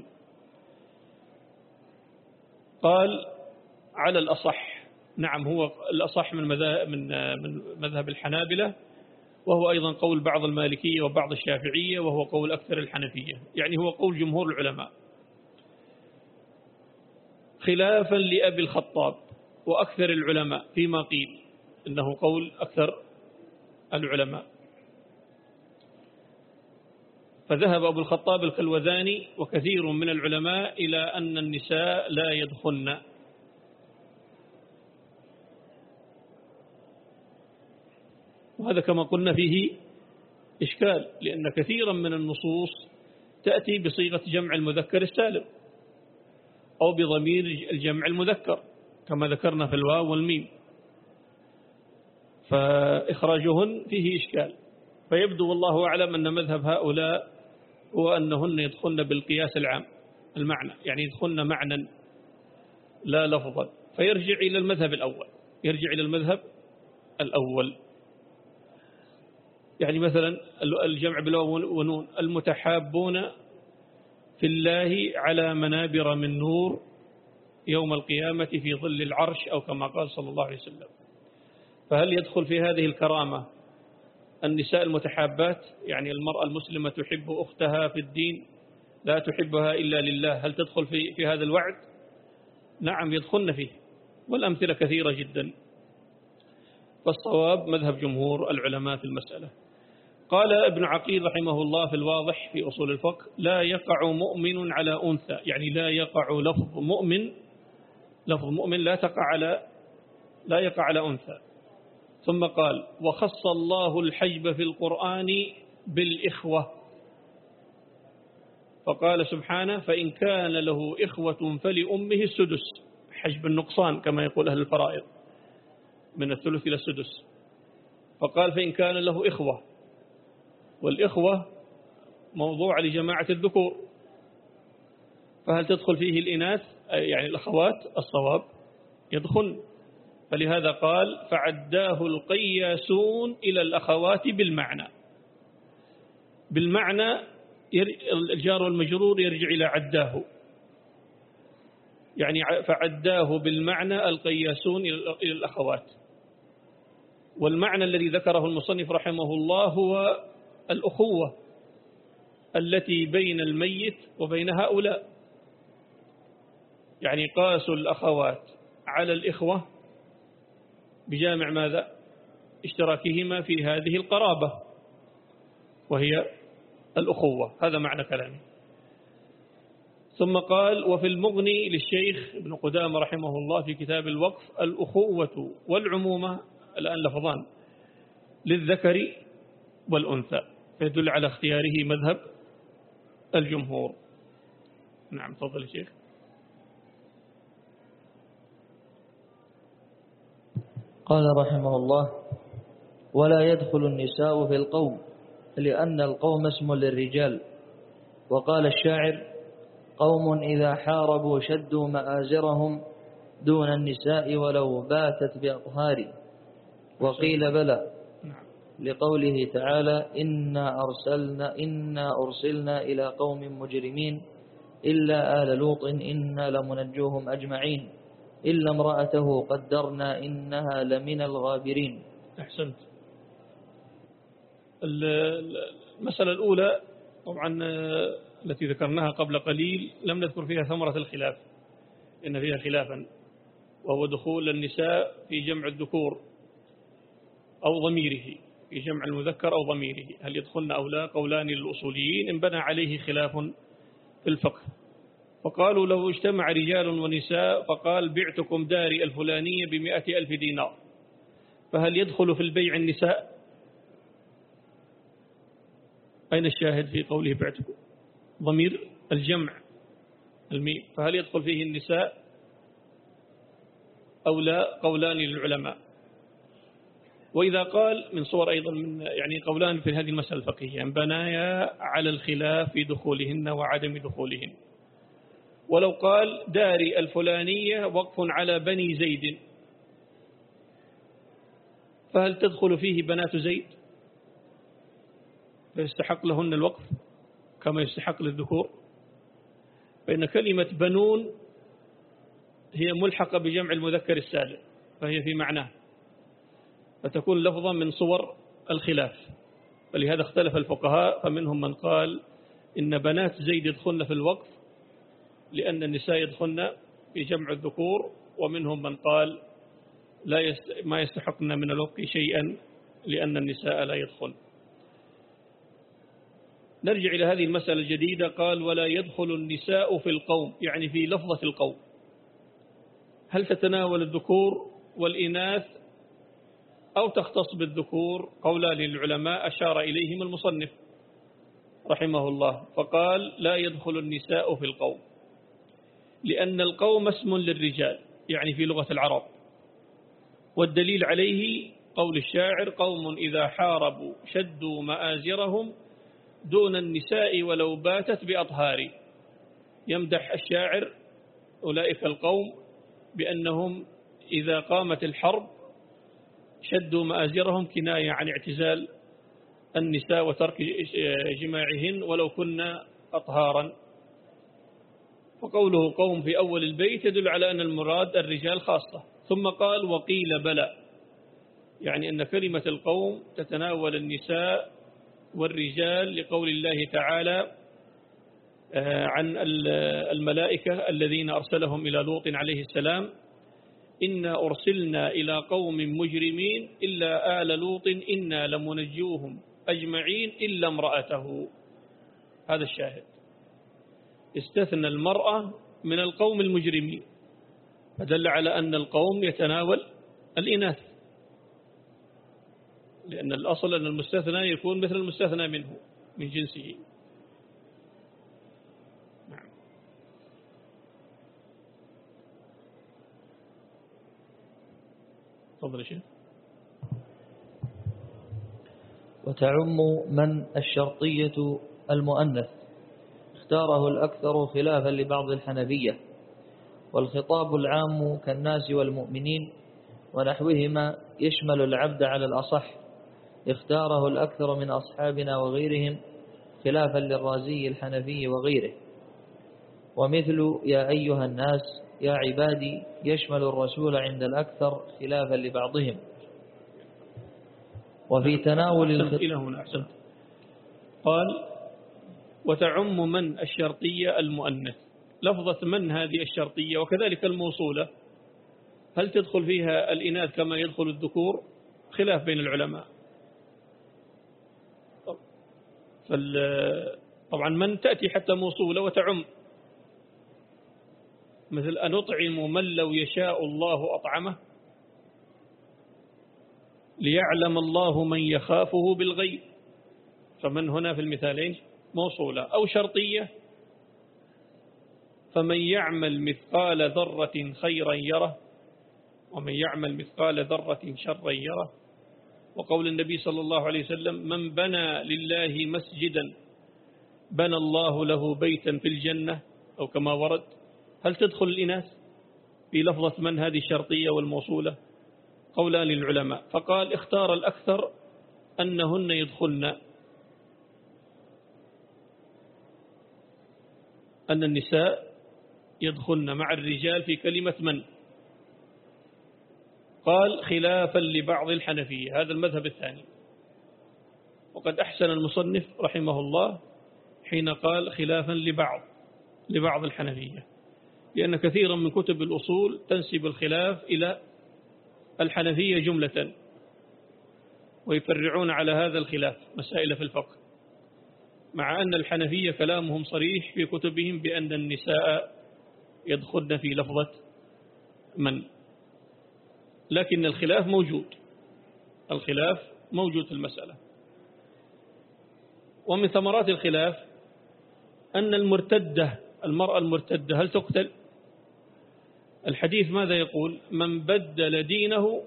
قال على الأصح، نعم هو الأصح من مذهب من من مذهب الحنابلة، وهو أيضا قول بعض المالكية وبعض الشافعية، وهو قول أكثر الحنفية، يعني هو قول جمهور العلماء، خلافا لأبي الخطاب وأكثر العلماء فيما قيل إنه قول أكثر العلماء. فذهب أبو الخطاب الكلوذاني وكثير من العلماء إلى أن النساء لا يدخلن، وهذا كما قلنا فيه إشكال، لأن كثيرا من النصوص تأتي بصيغة جمع المذكر السالم أو بضمير الجمع المذكر كما ذكرنا في الواو والميم، فإخراجهن فيه إشكال. فيبدو والله أعلم أن مذهب هؤلاء هو أنهن يدخلن بالقياس العام المعنى، يعني يدخلن معنى لا لفظا، فيرجع إلى المذهب الأول، يرجع إلى المذهب الأول. يعني مثلا الجمع بالواو ونون، المتحابون في الله على منابر من نور يوم القيامة في ظل العرش، أو كما قال صلى الله عليه وسلم. فهل يدخل في هذه الكرامة النساء المتحابات، يعني المرأة المسلمة تحب أختها في الدين لا تحبها إلا لله، هل تدخل في في هذا الوعد؟ نعم يدخلن فيه، والأمثلة كثيرة جدا. فالصواب مذهب جمهور العلماء في المسألة. قال ابن عقيل رحمه الله في الواضح في أصول الفقه: لا يقع مؤمن على أنثى، يعني لا يقع لفظ مؤمن، لفظ مؤمن لا تقع على لا يقع على أنثى. ثم قال: وخص الله الحجب في القرآن بالإخوة، فقال سبحانه: فإن كان له إخوة فلأمه السدس، حجب النقصان كما يقول أهل الفرائض من الثلث إلى السدس. فقال: فإن كان له إخوة، والإخوة موضوع لجماعة الذكور، فهل تدخل فيه الإناث يعني الأخوات؟ الصواب يدخل. فلهذا قال: فعداه القياسون إلى الأخوات بالمعنى. بالمعنى الجار والمجرور يرجع إلى عداه، يعني فعداه بالمعنى القياسون إلى الأخوات. والمعنى الذي ذكره المصنف رحمه الله هو الأخوة التي بين الميت وبين هؤلاء، يعني قاسوا الأخوات على الإخوة بجامع ماذا؟ اشتراكهما في هذه القرابة وهي الأخوة. هذا معنى كلامه. ثم قال: وفي المغني للشيخ ابن قدامة رحمه الله في كتاب الوقف: الأخوة والعمومة الآن لفظان للذكر والأنثى، فيدل على اختياره مذهب الجمهور. نعم تفضل يا شيخ. قال رحمه الله: ولا يدخل النساء في القوم، لأن القوم اسم للرجال. وقال الشاعر: قوم إذا حاربوا شدوا مآزرهم دون النساء ولو باتت بأطهار. وقيل بلى، لقوله تعالى: إنا أرسلنا, إنا أرسلنا إلى قوم مجرمين إلا آل لوط إنا لمنجوهم أجمعين إلا امرأته قدرنا إنها لمن الغابرين. أحسنت. المسألة الأولى طبعا التي ذكرناها قبل قليل لم نذكر فيها ثمرة الخلاف، إن فيها خلافا، وهو دخول النساء في جمع الذكور أو ضميره، في جمع المذكر أو ضميره، هل يدخلن أو لا؟ قولان للأصوليين إن بنى عليه خلاف في الفقه. فقالوا: لو اجتمع رجال ونساء فقال: بعتكم داري الفلانية بمئة ألف دينار، فهل يدخل في البيع النساء؟ أين الشاهد في قوله بعتكم؟ ضمير الجمع الميم، فهل يدخل فيه النساء أو لا؟ قولان للعلماء. وإذا قال من صور أيضا من يعني قولان في هذه المسألة الفقهية، بنايا على الخلاف في دخولهن وعدم دخولهن. ولو قال: داري الفلانية وقف على بني زيد، فهل تدخل فيه بنات زيد فيستحق لهن الوقف كما يستحق للذكور؟ فإن كلمة بنون هي ملحقة بجمع المذكر السالم، فهي في معناه، فتكون لفظا من صور الخلاف. فلهذا اختلف الفقهاء، فمنهم من قال إن بنات زيد يدخلن في الوقف لأن النساء يدخلن في جمع الذكور، ومنهم من قال لا يست... ما يستحقن من الوقف شيئا لأن النساء لا يدخل. نرجع إلى هذه المسألة الجديدة. قال ولا يدخل النساء في القوم، يعني في لفظة القوم، هل تتناول الذكور والإناث أو تختص بالذكور؟ قولان للعلماء أشار إليهم المصنف رحمه الله، فقال لا يدخل النساء في القوم، لأن القوم اسم للرجال يعني في لغة العرب، والدليل عليه قول الشاعر قوم إذا حاربوا شدوا مآزرهم دون النساء ولو باتت بأطهار. يمدح الشاعر أولئك القوم بأنهم إذا قامت الحرب شدوا مآزرهم، كناية عن اعتزال النساء وترك جماعهن ولو كنا أطهارا. فقوله قوم في أول البيت يدل على أن المراد الرجال خاصة. ثم قال وقيل بلى، يعني أن كلمة القوم تتناول النساء والرجال، لقول الله تعالى عن الملائكة الذين أرسلهم إلى لوط عليه السلام إنا أرسلنا إلى قوم مجرمين إلا آل لوط إنا لمنجوهم أجمعين إلا امرأته. هذا الشاهد، استثنى المرأة من القوم المجرمين، فدل على أن القوم يتناول الإناث، لأن الأصل أن المستثنى يكون مثل المستثنى منه من جنسه. نعم. تفضل يا شيخ. وتعم من الشرطية المؤنث، اختاره الأكثر خلافا لبعض الحنفية، والخطاب العام كالناس والمؤمنين ونحوهما يشمل العبد على الأصح، اختاره الأكثر من أصحابنا وغيرهم خلافا للرازي الحنفي وغيره. ومثل يا أيها الناس يا عبادي يشمل الرسول عند الأكثر خلافا لبعضهم. وفي تناول الخطاب إلى هنا أحسنت. قال وتعم من الشرطية المؤنث، لفظة من هذه الشرطية وكذلك الموصولة، هل تدخل فيها الإناث كما يدخل الذكور؟ خلاف بين العلماء. طبعا من تأتي حتى موصولة وتعم، مثل أن أطعم من لو يشاء الله أطعمه ليعلم الله من يخافه بالغيب، فمن هنا في المثالين موصولة. أو شرطية فمن يعمل مثقال ذرة خيرا يره ومن يعمل مثقال ذرة شرا يره. وقول النبي صلى الله عليه وسلم من بنى لله مسجدا بنى الله له بيتا في الجنة، أو كما ورد. هل تدخل الإناث في لفظة من هذه الشرطية والموصولة؟ قولان للعلماء، فقال اختار الأكثر أنهن يدخلن، أن النساء يدخلن مع الرجال في كلمة من. قال خلافا لبعض الحنفية، هذا المذهب الثاني. وقد أحسن المصنف رحمه الله حين قال خلافا لبعض لبعض الحنفية، لأن كثيرا من كتب الأصول تنسب الخلاف إلى الحنفية جملة، ويفرعون على هذا الخلاف مسائل في الفقه، مع أن الحنفية كلامهم صريح في كتبهم بأن النساء يدخلن في لفظة من، لكن الخلاف موجود، الخلاف موجود في المسألة. ومن ثمرات الخلاف أن المرتدة، المرأة المرتدة هل تقتل؟ الحديث ماذا يقول؟ من بدل دينه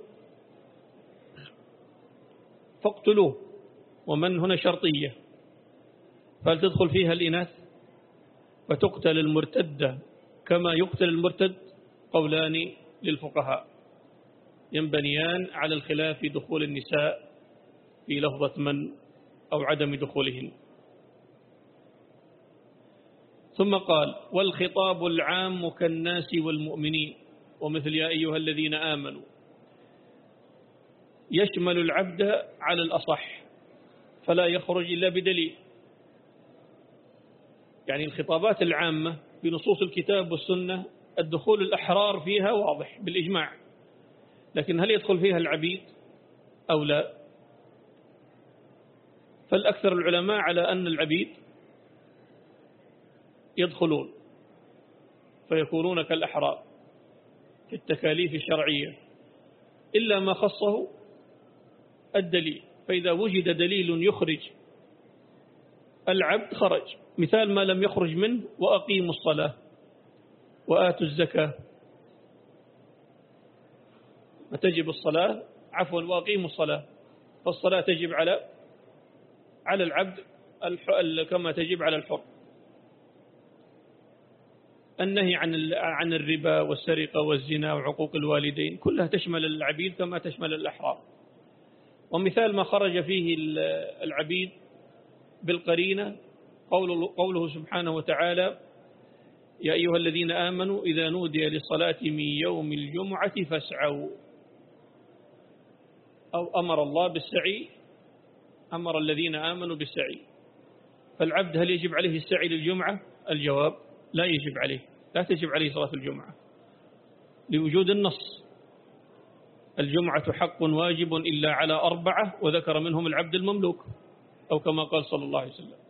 فاقتلوه، ومن هنا شرطية، فهل تدخل فيها الإناث فتقتل المرتدة كما يقتل المرتد؟ قولان للفقهاء. ينبنيان على الخلاف في دخول النساء في لفظة من أو عدم دخولهن. ثم قال والخطاب العام كالناس والمؤمنين ومثل يا أيها الذين آمنوا يشمل العبد على الأصح فلا يخرج إلا بدليل. يعني الخطابات العامة بنصوص الكتاب والسنة الدخول الأحرار فيها واضح بالإجماع، لكن هل يدخل فيها العبيد أو لا؟ فالأكثر العلماء على أن العبيد يدخلون فيكونون كالأحرار في التكاليف الشرعية إلا ما خصه الدليل، فإذا وجد دليل يخرج العبد خرج. مثال ما لم يخرج منه وأقيموا الصلاة وآتوا الزكاة، فتجب الصلاة عفوا وأقيموا الصلاة، فالصلاة تجب على على العبد كما تجب على الحر. النهي عن عن الربا والسرقة والزنا وعقوق الوالدين كلها تشمل العبيد كما تشمل الأحرار. ومثال ما خرج فيه العبيد بالقرينة قوله, قوله سبحانه وتعالى يا أيها الذين آمنوا إذا نودي للصلاة من يوم الجمعة فاسعوا، أو أمر الله بالسعي، أمر الذين آمنوا بالسعي. فالعبد هل يجب عليه السعي للجمعة؟ الجواب لا يجب عليه، لا تجب عليه صلاة الجمعة لوجود النص الجمعة حق واجب إلا على أربعة وذكر منهم العبد المملوك أو كما قال صلى الله عليه وسلم.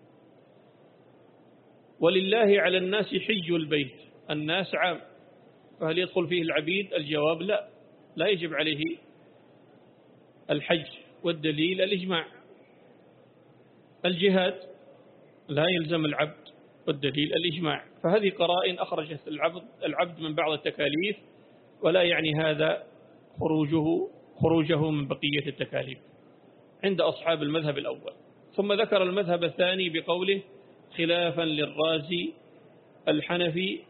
ولله على الناس حج البيت، الناس عام، فهل يدخل فيه العبيد؟ الجواب لا، لا يجب عليه الحج، والدليل الإجماع. الجهاد لا يلزم العبد، والدليل الإجماع. فهذه قرائن أخرجت العبد, العبد من بعض التكاليف، ولا يعني هذا خروجه, خروجه من بقية التكاليف عند أصحاب المذهب الأول. ثم ذكر المذهب الثاني بقوله خلافا للرازي الحنفي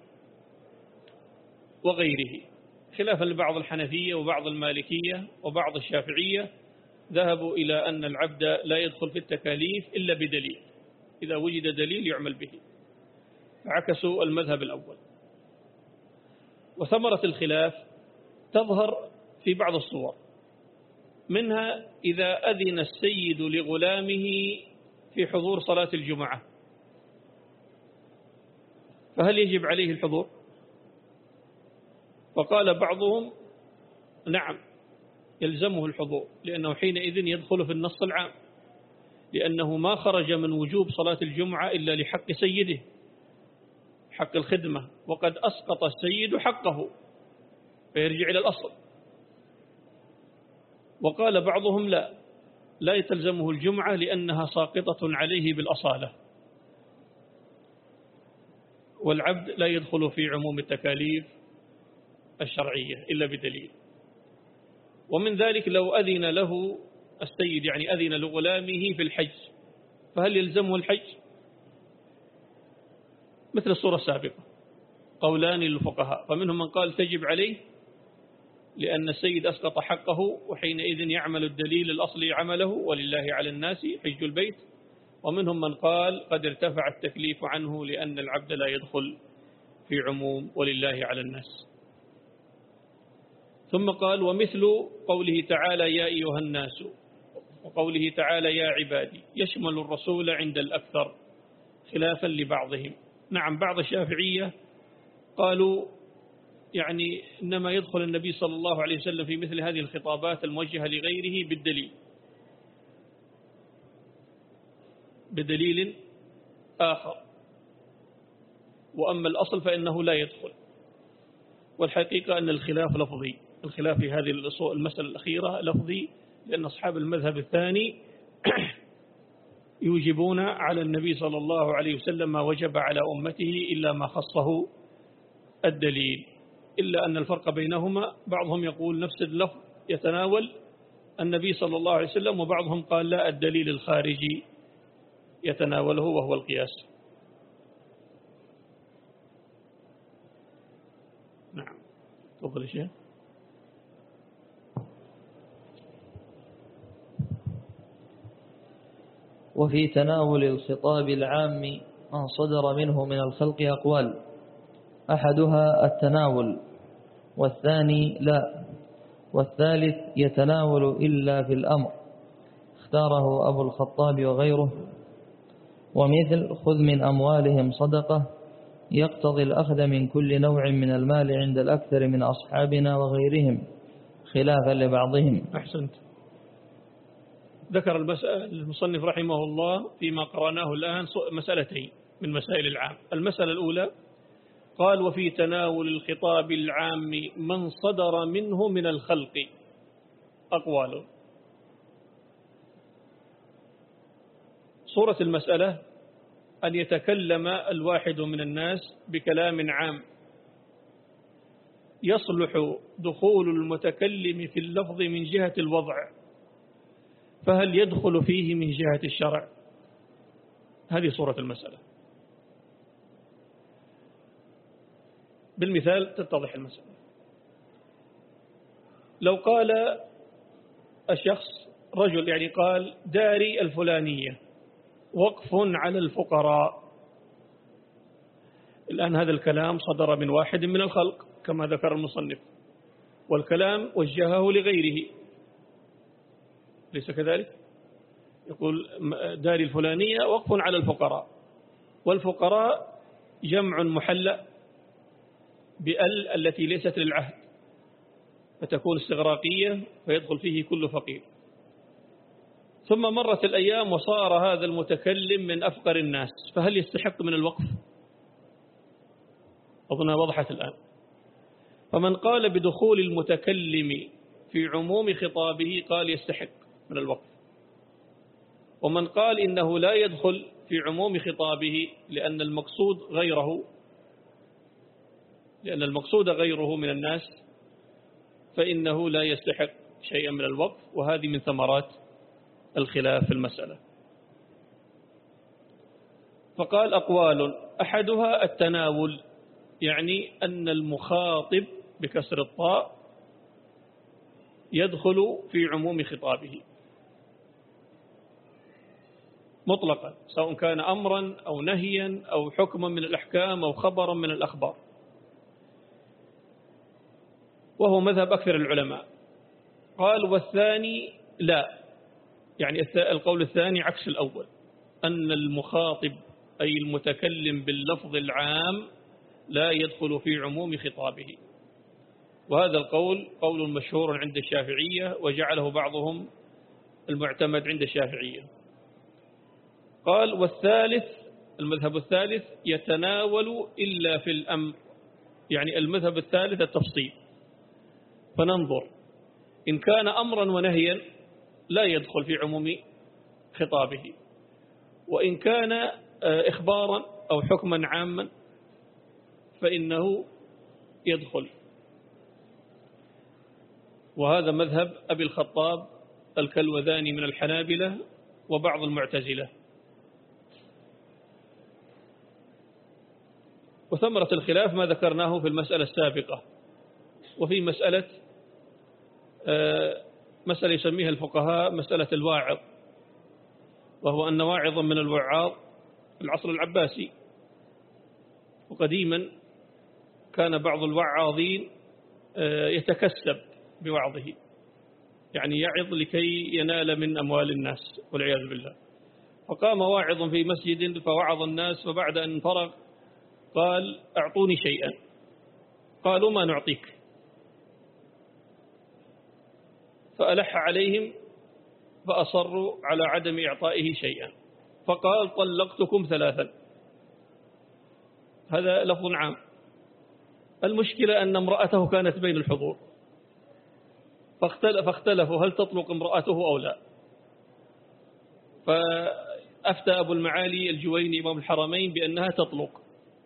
وغيره، خلافا لبعض الحنفية وبعض المالكية وبعض الشافعية ذهبوا إلى أن العبد لا يدخل في التكاليف إلا بدليل، إذا وجد دليل يعمل به، عكسوا المذهب الأول. وثمرة الخلاف تظهر في بعض الصور، منها إذا أذن السيد لغلامه في حضور صلاة الجمعة فهل يجب عليه الحضور؟ فقال بعضهم نعم يلزمه الحضور، لأنه حينئذ يدخل في النص العام، لأنه ما خرج من وجوب صلاة الجمعة إلا لحق سيده، حق الخدمة، وقد أسقط السيد حقه فيرجع إلى الأصل. وقال بعضهم لا لا يتلزمه الجمعة لأنها ساقطة عليه بالأصالة، والعبد لا يدخل في عموم التكاليف الشرعية إلا بدليل. ومن ذلك لو أذن له السيد، يعني أذن لغلامه في الحج، فهل يلزمه الحج؟ مثل الصورة السابقة قولان للفقهاء، فمنهم من قال تجب عليه لأن السيد أسقط حقه، وحينئذ يعمل الدليل الأصلي عمله ولله على الناس حج البيت. ومنهم من قال قد ارتفع التكليف عنه لأن العبد لا يدخل في عموم ولله على الناس. ثم قال ومثل قوله تعالى يا أيها الناس وقوله تعالى يا عبادي يشمل الرسول عند الأكثر خلافا لبعضهم. نعم بعض الشافعية قالوا يعني إنما يدخل النبي صلى الله عليه وسلم في مثل هذه الخطابات الموجهة لغيره بالدليل بدليل آخر، وأما الأصل فإنه لا يدخل. والحقيقة أن الخلاف لفظي، الخلاف في هذه المسألة الأخيرة لفظي، لأن أصحاب المذهب الثاني يوجبون على النبي صلى الله عليه وسلم ما وجب على أمته إلا ما خصه الدليل، إلا أن الفرق بينهما بعضهم يقول نفس اللفظ يتناول النبي صلى الله عليه وسلم، وبعضهم قال لا الدليل الخارجي يتناوله وهو القياس. نعم تفضل يا شيخ. وفي تناول الخطاب العام ما صدر منه من الخلق أقوال، أحدها التناول، والثاني لا، والثالث يتناول إلا في الأمر، اختاره أبو الخطاب وغيره. ومثل خذ من أموالهم صدقة يقتضي الأخذ من كل نوع من المال عند الأكثر من أصحابنا وغيرهم خلافا لبعضهم. أحسنت. ذكر المصنف رحمه الله فيما قرأناه الآن مسألتين من مسائل العام. المسألة الأولى قال وفي تناول الخطاب العام من صدر منه من الخلق أقوال. صورة المسألة أن يتكلم الواحد من الناس بكلام عام يصلح دخول المتكلم في اللفظ من جهة الوضع، فهل يدخل فيه من جهة الشرع؟ هذه صورة المسألة. بالمثال تتضح المسألة. لو قال الشخص رجل يعني قال داري الفلانية وقف على الفقراء، الآن هذا الكلام صدر من واحد من الخلق كما ذكر المصنف، والكلام وجهه لغيره، ليس كذلك؟ يقول داري الفلانية وقف على الفقراء، والفقراء جمع محلى بأل التي ليست للعهد فتكون استغراقية فيدخل فيه كل فقير. ثم مرت الأيام وصار هذا المتكلم من أفقر الناس، فهل يستحق من الوقف؟ أظنها وضحت الآن. فمن قال بدخول المتكلم في عموم خطابه قال يستحق من الوقف، ومن قال إنه لا يدخل في عموم خطابه لأن المقصود غيره لأن المقصود غيره من الناس فإنه لا يستحق شيئا من الوقف. وهذه من ثمرات الخلاف في المسألة. فقال أقوال، أحدها التناول، يعني أن المخاطب بكسر الطاء يدخل في عموم خطابه مطلقا، سواء كان أمرا أو نهيا أو حكما من الأحكام أو خبرا من الأخبار، وهو مذهب أكثر العلماء. قال والثاني لا، يعني القول الثاني عكس الأول، أن المخاطب أي المتكلم باللفظ العام لا يدخل في عموم خطابه، وهذا القول قول مشهور عند الشافعية وجعله بعضهم المعتمد عند الشافعية. قال والثالث، المذهب الثالث يتناول إلا في الأمر، يعني المذهب الثالث التفصيل، فننظر إن كان أمرا ونهيا لا يدخل في عموم خطابه، وإن كان إخبارا أو حكما عاما فإنه يدخل. وهذا مذهب أبي الخطاب الكلوذاني من الحنابلة وبعض المعتزلة. وثمرة الخلاف ما ذكرناه في المسألة السابقة. وفي مسألة مسألة يسميها الفقهاء مسألة الواعظ، وهو أن واعظا من الوعاظ في العصر العباسي، وقديما كان بعض الوعاظين يتكسب بوعظه، يعني يعظ لكي ينال من أموال الناس والعياذ بالله. فقام واعظ في مسجد فوعظ الناس، فبعد أن فرغ قال أعطوني شيئا، قالوا ما نعطيك، فألح عليهم فأصروا على عدم إعطائه شيئا، فقال طلقتكم ثلاثا. هذا لفظ عام. المشكلة أن امرأته كانت بين الحضور، فاختلفوا هل تطلق امرأته أو لا. فأفتى أبو المعالي الجويني إمام الحرمين بأنها تطلق.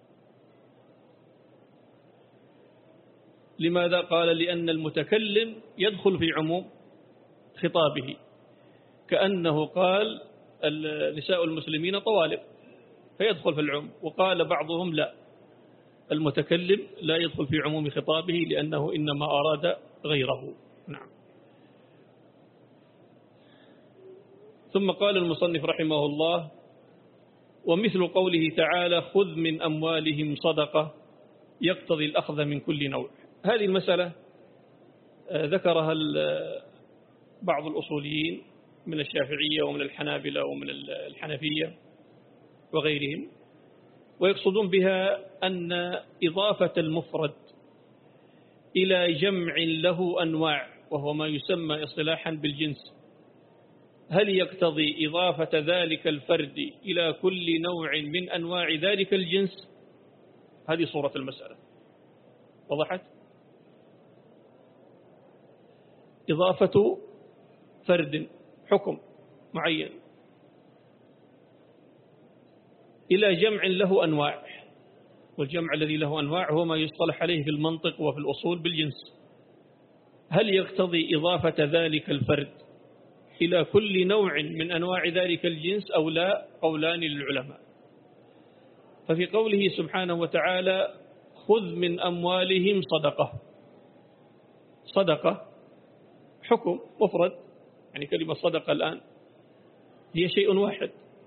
لماذا؟ قال لأن المتكلم يدخل في عموم خطابه، كأنه قال نساء المسلمين طوالب فيدخل في العموم. وقال بعضهم لا، المتكلم لا يدخل في عموم خطابه لأنه إنما أراد غيره. نعم. ثم قال المصنف رحمه الله: ومثل قوله تعالى: خذ من أموالهم صدقة، يقتضي الأخذ من كل نوع. هذه المسألة ذكرها بعض الأصوليين من الشافعية ومن الحنابلة ومن الحنفية وغيرهم، ويقصدون بها أن إضافة المفرد إلى جمع له أنواع، وهو ما يسمى اصطلاحا بالجنس، هل يقتضي إضافة ذلك الفرد إلى كل نوع من أنواع ذلك الجنس؟ هذه صورة المسألة. وضحت؟ إضافة فرد، حكم معين، إلى جمع له أنواع، والجمع الذي له أنواع هو ما يصطلح عليه في المنطق وفي الأصول بالجنس. هل يقتضي إضافة ذلك الفرد إلى كل نوع من أنواع ذلك الجنس أو لا؟ قولان للعلماء. ففي قوله سبحانه وتعالى: خذ من أموالهم صدقة، صدقة حكم مفرد، يعني كلمة صدقة الآن هي شيء واحد،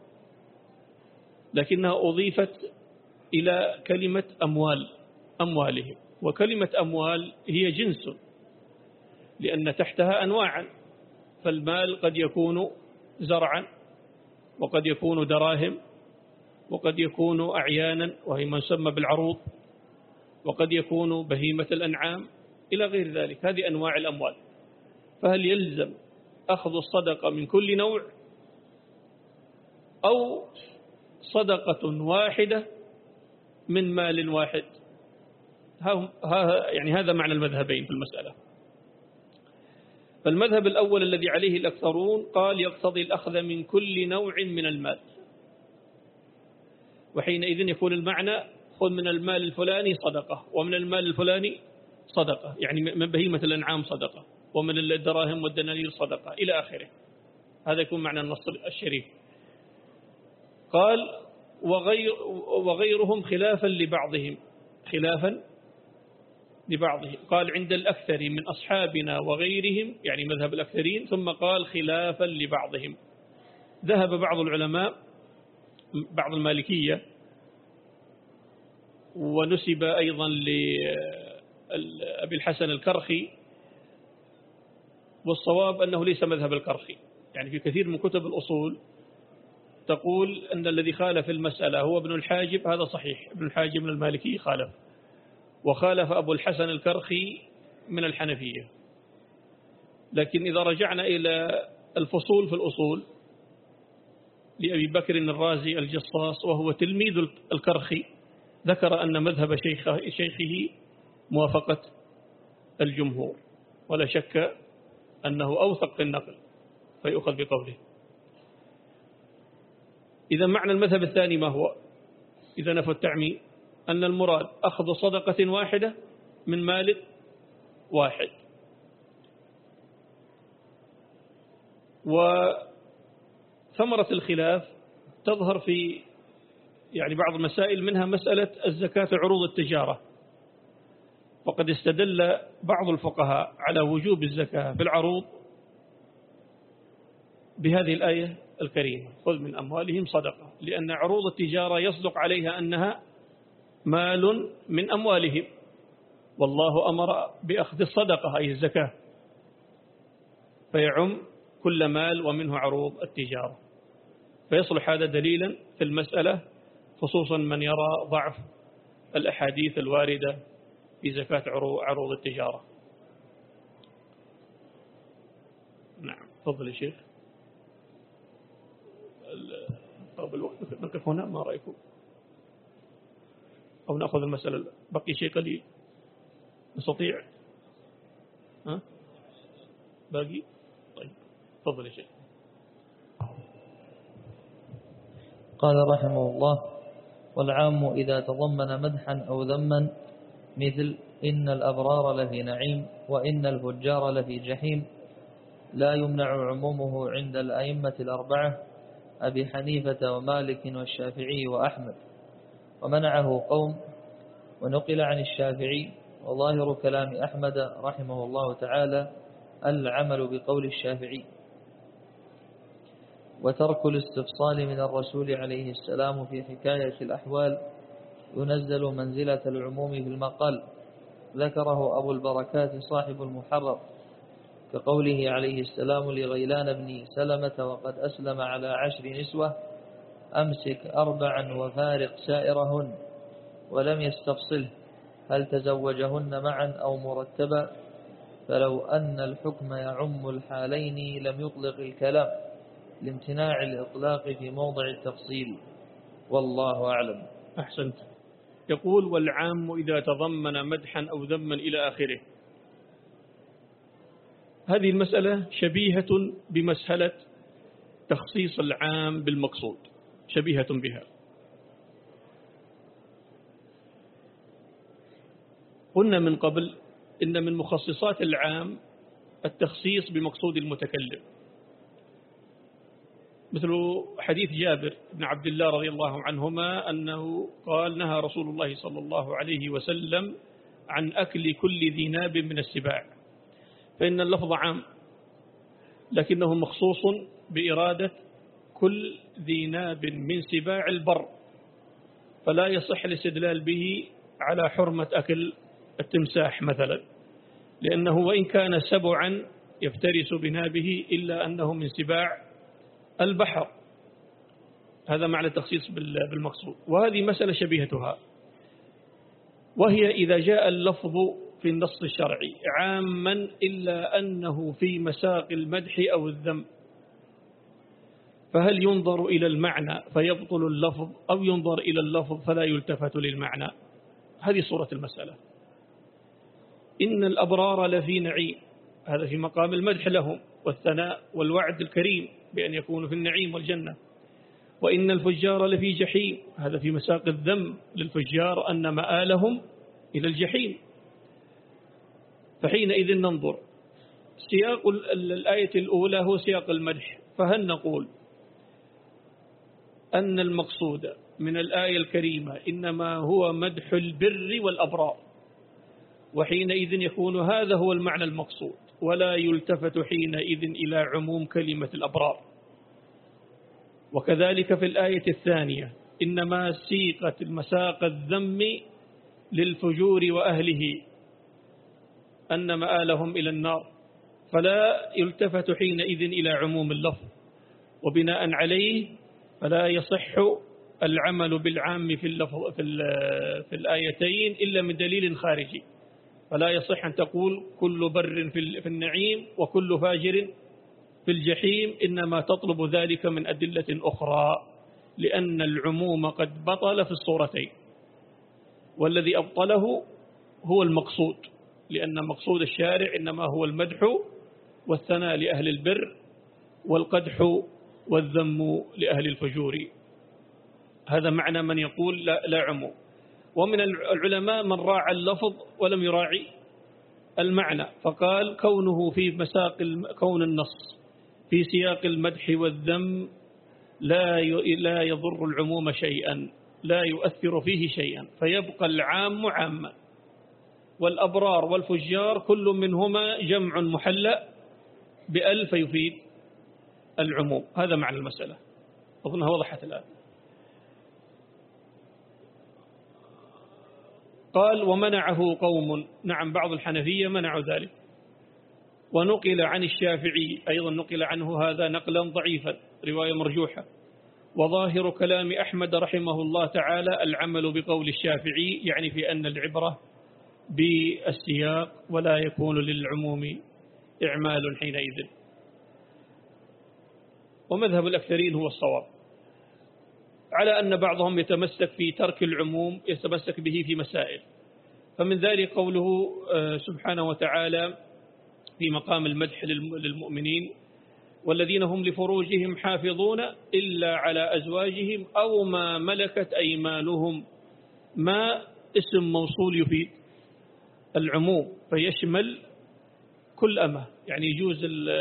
لكنها أضيفت إلى كلمة أموال، أموالهم، وكلمة أموال هي جنس، لأن تحتها أنواعا، فالمال قد يكون زرعا، وقد يكون دراهم، وقد يكون أعيانا وهي ما يسمى بالعروض، وقد يكون بهيمة الأنعام إلى غير ذلك. هذه أنواع الأموال. فهل يلزم أخذ الصدقة من كل نوع، أو صدقة واحدة من مال واحد؟ ها يعني هذا معنى المذهبين في المسألة. فالمذهب الأول الذي عليه الأكثرون قال: يقتضي الأخذ من كل نوع من المال، وحينئذ يكون المعنى: خذ من المال الفلاني صدقة، ومن المال الفلاني صدقة، يعني من بهيمة الأنعام صدقة، ومن الدراهم والدنانير صدقة إلى آخره. هذا يكون معنى النص الشريف. قال: وغير وغيرهم خلافا لبعضهم، خلافا لبعضهم. قال: عند الأكثر من أصحابنا وغيرهم، يعني مذهب الأكثرين، ثم قال: خلافا لبعضهم. ذهب بعض العلماء، بعض المالكية، ونسب أيضا لأبي الحسن الكرخي، والصواب أنه ليس مذهب الكرخي. يعني في كثير من كتب الأصول تقول أن الذي خالف المسألة هو ابن الحاجب، هذا صحيح، ابن الحاجب من المالكي خالف، وخالف أبو الحسن الكرخي من الحنفية. لكن إذا رجعنا إلى الفصول في الأصول لأبي بكر الرازي الجصاص، وهو تلميذ الكرخي، ذكر أن مذهب شيخه, شيخه موافقة الجمهور، ولا شك أنه أوثق في النقل فيؤخذ بقوله. إذا معنى المذهب الثاني ما هو؟ إذا نفى التعميم، أن المراد أخذ صدقة واحدة من مال واحد. وثمرة الخلاف تظهر في يعني بعض المسائل، منها مسألة الزكاة عروض التجارة. وقد استدل بعض الفقهاء على وجوب الزكاة في العروض بهذه الآية الكريمة: خذ من أموالهم صدقة، لأن عروض التجارة يصدق عليها أنها مال من أموالهم، والله أمر بأخذ الصدقة أي الزكاة، فيعم كل مال ومنه عروض التجارة. فيصلح هذا دليلا في المسألة، خصوصا من يرى ضعف الأحاديث الواردة في زكاة عروض التجارة. نعم، تفضل يا شيخ. طب الوقت نقف هنا، ما رأيكم؟ أو نأخذ المسألة، بقي شيء قليل نستطيع؟ ها؟ باقي؟ طيب تفضل يا شيخ. قال رحمه الله: والعام إذا تضمن مدحا أو ذما، مثل إن الأبرار لفي نعيم وإن الفجار لفي جحيم، لا يمنع عمومه عند الأئمة الأربعة أبي حنيفة ومالك والشافعي وأحمد، ومنعه قوم، ونقل عن الشافعي. وظاهر كلام أحمد رحمه الله تعالى العمل بقول الشافعي. وترك الاستفصال من الرسول عليه السلام في حكاية الأحوال ينزل منزلة العموم في المقال، ذكره أبو البركات صاحب المحرر، كقوله عليه السلام لغيلان بن سلمة وقد أسلم على عشر نسوة: أمسك أربعا وفارق سائرهن، ولم يستفصله هل تزوجهن معا أو مرتبا، فلو أن الحكم يعم الحالين لم يطلق الكلام لامتناع الإطلاق في موضع التفصيل، والله أعلم. أحسنت. يقول: والعام إذا تضمن مدحا أو ذما إلى آخره. هذه المسألة شبيهة بمسألة تخصيص العام بالمقصود، شبيهة بها. قلنا من قبل إن من مخصصات العام التخصيص بمقصود المتكلم، مثل حديث جابر بن عبد الله رضي الله عنهما أنه قال: نهى رسول الله صلى الله عليه وسلم عن أكل كل ذي ناب من السباع، فإن اللفظ عام لكنه مخصوص بإرادة كل ذي ناب من سباع البر، فلا يصح الاستدلال به على حرمة أكل التمساح مثلا، لأنه وإن كان سبعا يفترس بنابه إلا أنه من سباع البحر. هذا معنى التخصيص بالمقصود. وهذه مسألة شبيهتها، وهي إذا جاء اللفظ في النص الشرعي عاما إلا أنه في مساق المدح أو الذم، فهل ينظر إلى المعنى فيبطل اللفظ، أو ينظر إلى اللفظ فلا يلتفت للمعنى؟ هذه صورة المسألة. إن الأبرار لفي نعيم، هذا في مقام المدح لهم والثناء والوعد الكريم بأن يكونوا في النعيم والجنة. وإن الفجار لفي جحيم، هذا في مساق الذم للفجار أن مآلهم إلى الجحيم. فحينئذ ننظر، سياق الآية الأولى هو سياق المدح، فهل نقول أن المقصود من الآية الكريمة إنما هو مدح البر والأبرار، وحينئذ يكون هذا هو المعنى المقصود، ولا يلتفت حينئذ إلى عموم كلمة الأبرار؟ وكذلك في الآية الثانية إنما سيقت المساق الذم للفجور وأهله أن مآلهم إلى النار، فلا يلتفت حينئذ إلى عموم اللفظ، وبناء عليه فلا يصح العمل بالعام في اللفظ في, في الآيتين إلا من دليل خارجي. فلا يصح أن تقول كل بر في النعيم وكل فاجر في الجحيم، إنما تطلب ذلك من أدلة أخرى، لأن العموم قد بطل في الصورتين، والذي أبطله هو المقصود، لأن مقصود الشارع إنما هو المدح والثناء لأهل البر والقدح والذم لأهل الفجور. هذا معنى من يقول لا, لا عموم. ومن العلماء من راعى اللفظ ولم يراعي المعنى، فقال كونه في مساق كون النص في سياق المدح والذم لا لا يضر العموم شيئا، لا يؤثر فيه شيئا، فيبقى العام عاما، والأبرار والفجار كل منهما جمع محلى بألف يفيد العموم. هذا معنى المسألة، أظنها وضحت الآن. قال: ومنعه قوم، نعم بعض الحنفية منعوا ذلك. ونقل عن الشافعي أيضا، نقل عنه هذا نقلا ضعيفا، رواية مرجوحة. وظاهر كلام أحمد رحمه الله تعالى العمل بقول الشافعي، يعني في أن العبرة بالسياق ولا يكون للعموم إعمال حينئذ. ومذهب الأكثرين هو الصواب، على أن بعضهم يتمسك في ترك العموم، يتمسك به في مسائل. فمن ذلك قوله سبحانه وتعالى في مقام المدح للمؤمنين: والذين هم لفروجهم حافظون إلا على أزواجهم أو ما ملكت أيمانهم. ما اسم موصول يفيد العموم، فيشمل كل أمة، يعني يجوز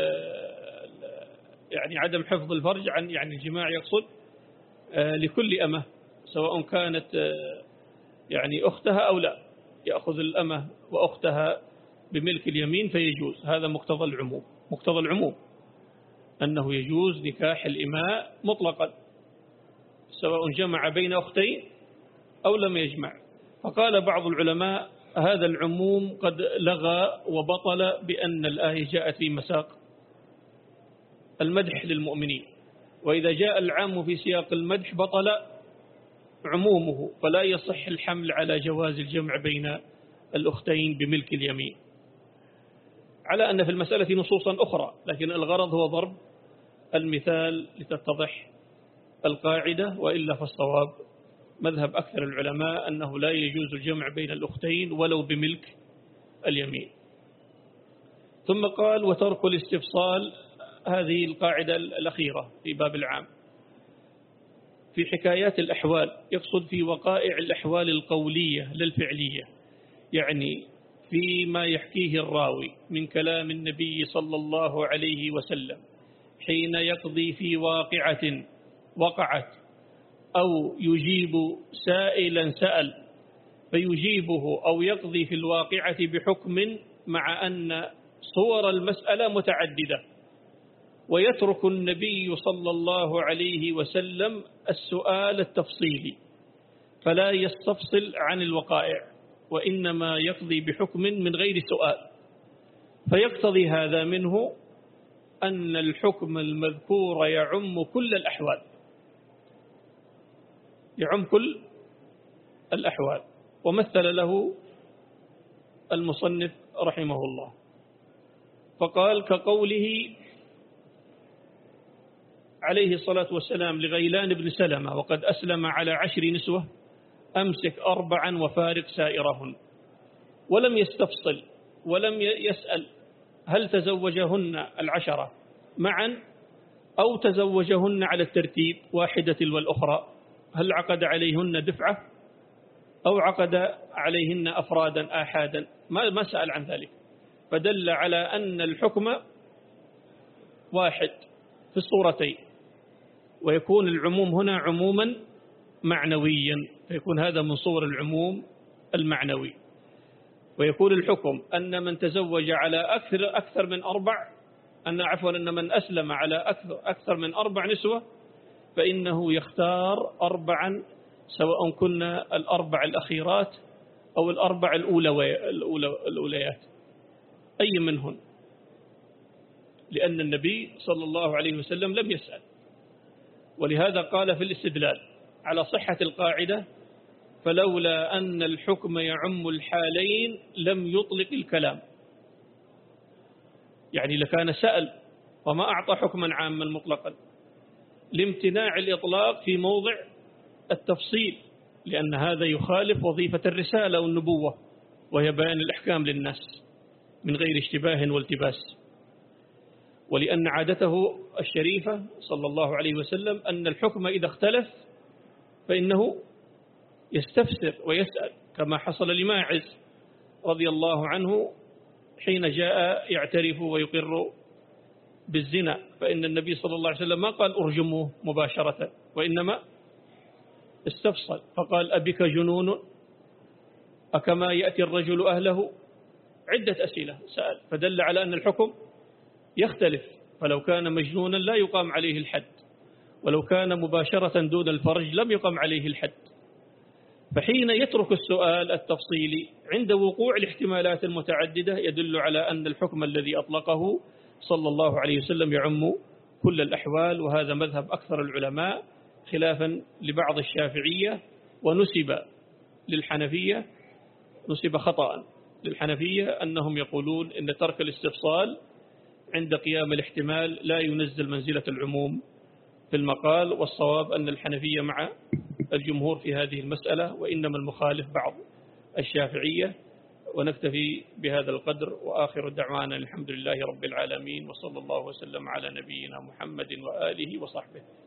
يعني عدم حفظ الفرج عن يعني الجماع، يقصد لكل أمة سواء كانت يعني أختها أو لا، يأخذ الأمة وأختها بملك اليمين فيجوز. هذا مقتضى العموم، مقتضى العموم. أنه يجوز نكاح الإماء مطلقا سواء جمع بين أختين أو لم يجمع. فقال بعض العلماء هذا العموم قد لغى وبطل بأن الآية جاءت في مساق المدح للمؤمنين، وإذا جاء العام في سياق المدح بطل عمومه، فلا يصح الحمل على جواز الجمع بين الأختين بملك اليمين، على أن في المسألة نصوصا أخرى، لكن الغرض هو ضرب المثال لتتضح القاعدة. وإلا فالصواب مذهب أكثر العلماء أنه لا يجوز الجمع بين الأختين ولو بملك اليمين. ثم قال وترك الاستفصال، هذه القاعدة الأخيرة في باب العام في حكايات الأحوال، يقصد في وقائع الأحوال القولية لا الفعلية، يعني فيما يحكيه الراوي من كلام النبي صلى الله عليه وسلم حين يقضي في واقعة وقعت، أو يجيب سائلا سأل فيجيبه، أو يقضي في الواقعة بحكم مع أن صور المسألة متعددة، ويترك النبي صلى الله عليه وسلم السؤال التفصيلي فلا يستفصل عن الوقائع، وإنما يقضي بحكم من غير سؤال. فيقتضي هذا منه أن الحكم المذكور يعم كل الأحوال، يعم كل الأحوال. ومثل له المصنف رحمه الله فقال كقوله عليه الصلاة والسلام لغيلان بن سلمة وقد أسلم على عشر نسوة أمسك أربعا وفارق سائرهن، ولم يستفصل ولم يسأل هل تزوجهن العشرة معا أو تزوجهن على الترتيب واحدة تلو الأخرى، هل عقد عليهن دفعة أو عقد عليهن أفرادا آحادا، ما ما سأل عن ذلك، فدل على أن الحكم واحد في الصورتين، ويكون العموم هنا عموما معنويا، فيكون هذا من صور العموم المعنوي. ويكون الحكم أن من تزوج على أكثر أكثر من أربع أن عفوا أن من أسلم على أكثر أكثر من أربع نسوة فإنه يختار أربعا، سواء كنا الأربع الأخيرات أو الأربع الأوليات أي منهن، لأن النبي صلى الله عليه وسلم لم يسأل. ولهذا قال في الاستدلال على صحة القاعدة فلولا أن الحكم يعم الحالين لم يطلق الكلام، يعني لكان سأل وما أعطى حكما عاما مطلقا، لامتناع الإطلاق في موضع التفصيل، لأن هذا يخالف وظيفة الرسالة والنبوة وهي بيان الأحكام للناس من غير اشتباه والتباس. ولأن عادته الشريفة صلى الله عليه وسلم أن الحكم إذا اختلف فإنه يستفسر ويسأل، كما حصل لماعز رضي الله عنه حين جاء يعترف ويقر بالزنا، فإن النبي صلى الله عليه وسلم ما قال أرجموه مباشرة، وإنما استفصل فقال أبك جنون أكما يأتي الرجل أهله، عدة أسئلة سأل، فدل على أن الحكم يختلف، فلو كان مجنونا لا يقام عليه الحد، ولو كان مباشرة دون الفرج لم يقام عليه الحد. فحين يترك السؤال التفصيلي عند وقوع الاحتمالات المتعددة يدل على أن الحكم الذي أطلقه صلى الله عليه وسلم يعم كل الأحوال. وهذا مذهب أكثر العلماء خلافا لبعض الشافعية، ونسب للحنفية نسب خطأ للحنفية أنهم يقولون إن ترك الاستفصال عند قيام الاحتمال لا ينزل منزلة العموم في المقال، والصواب أن الحنفية مع الجمهور في هذه المسألة، وإنما المخالف بعض الشافعية. ونكتفي بهذا القدر، وآخر دعوانا الحمد لله رب العالمين، وصلى الله وسلم على نبينا محمد وآله وصحبه.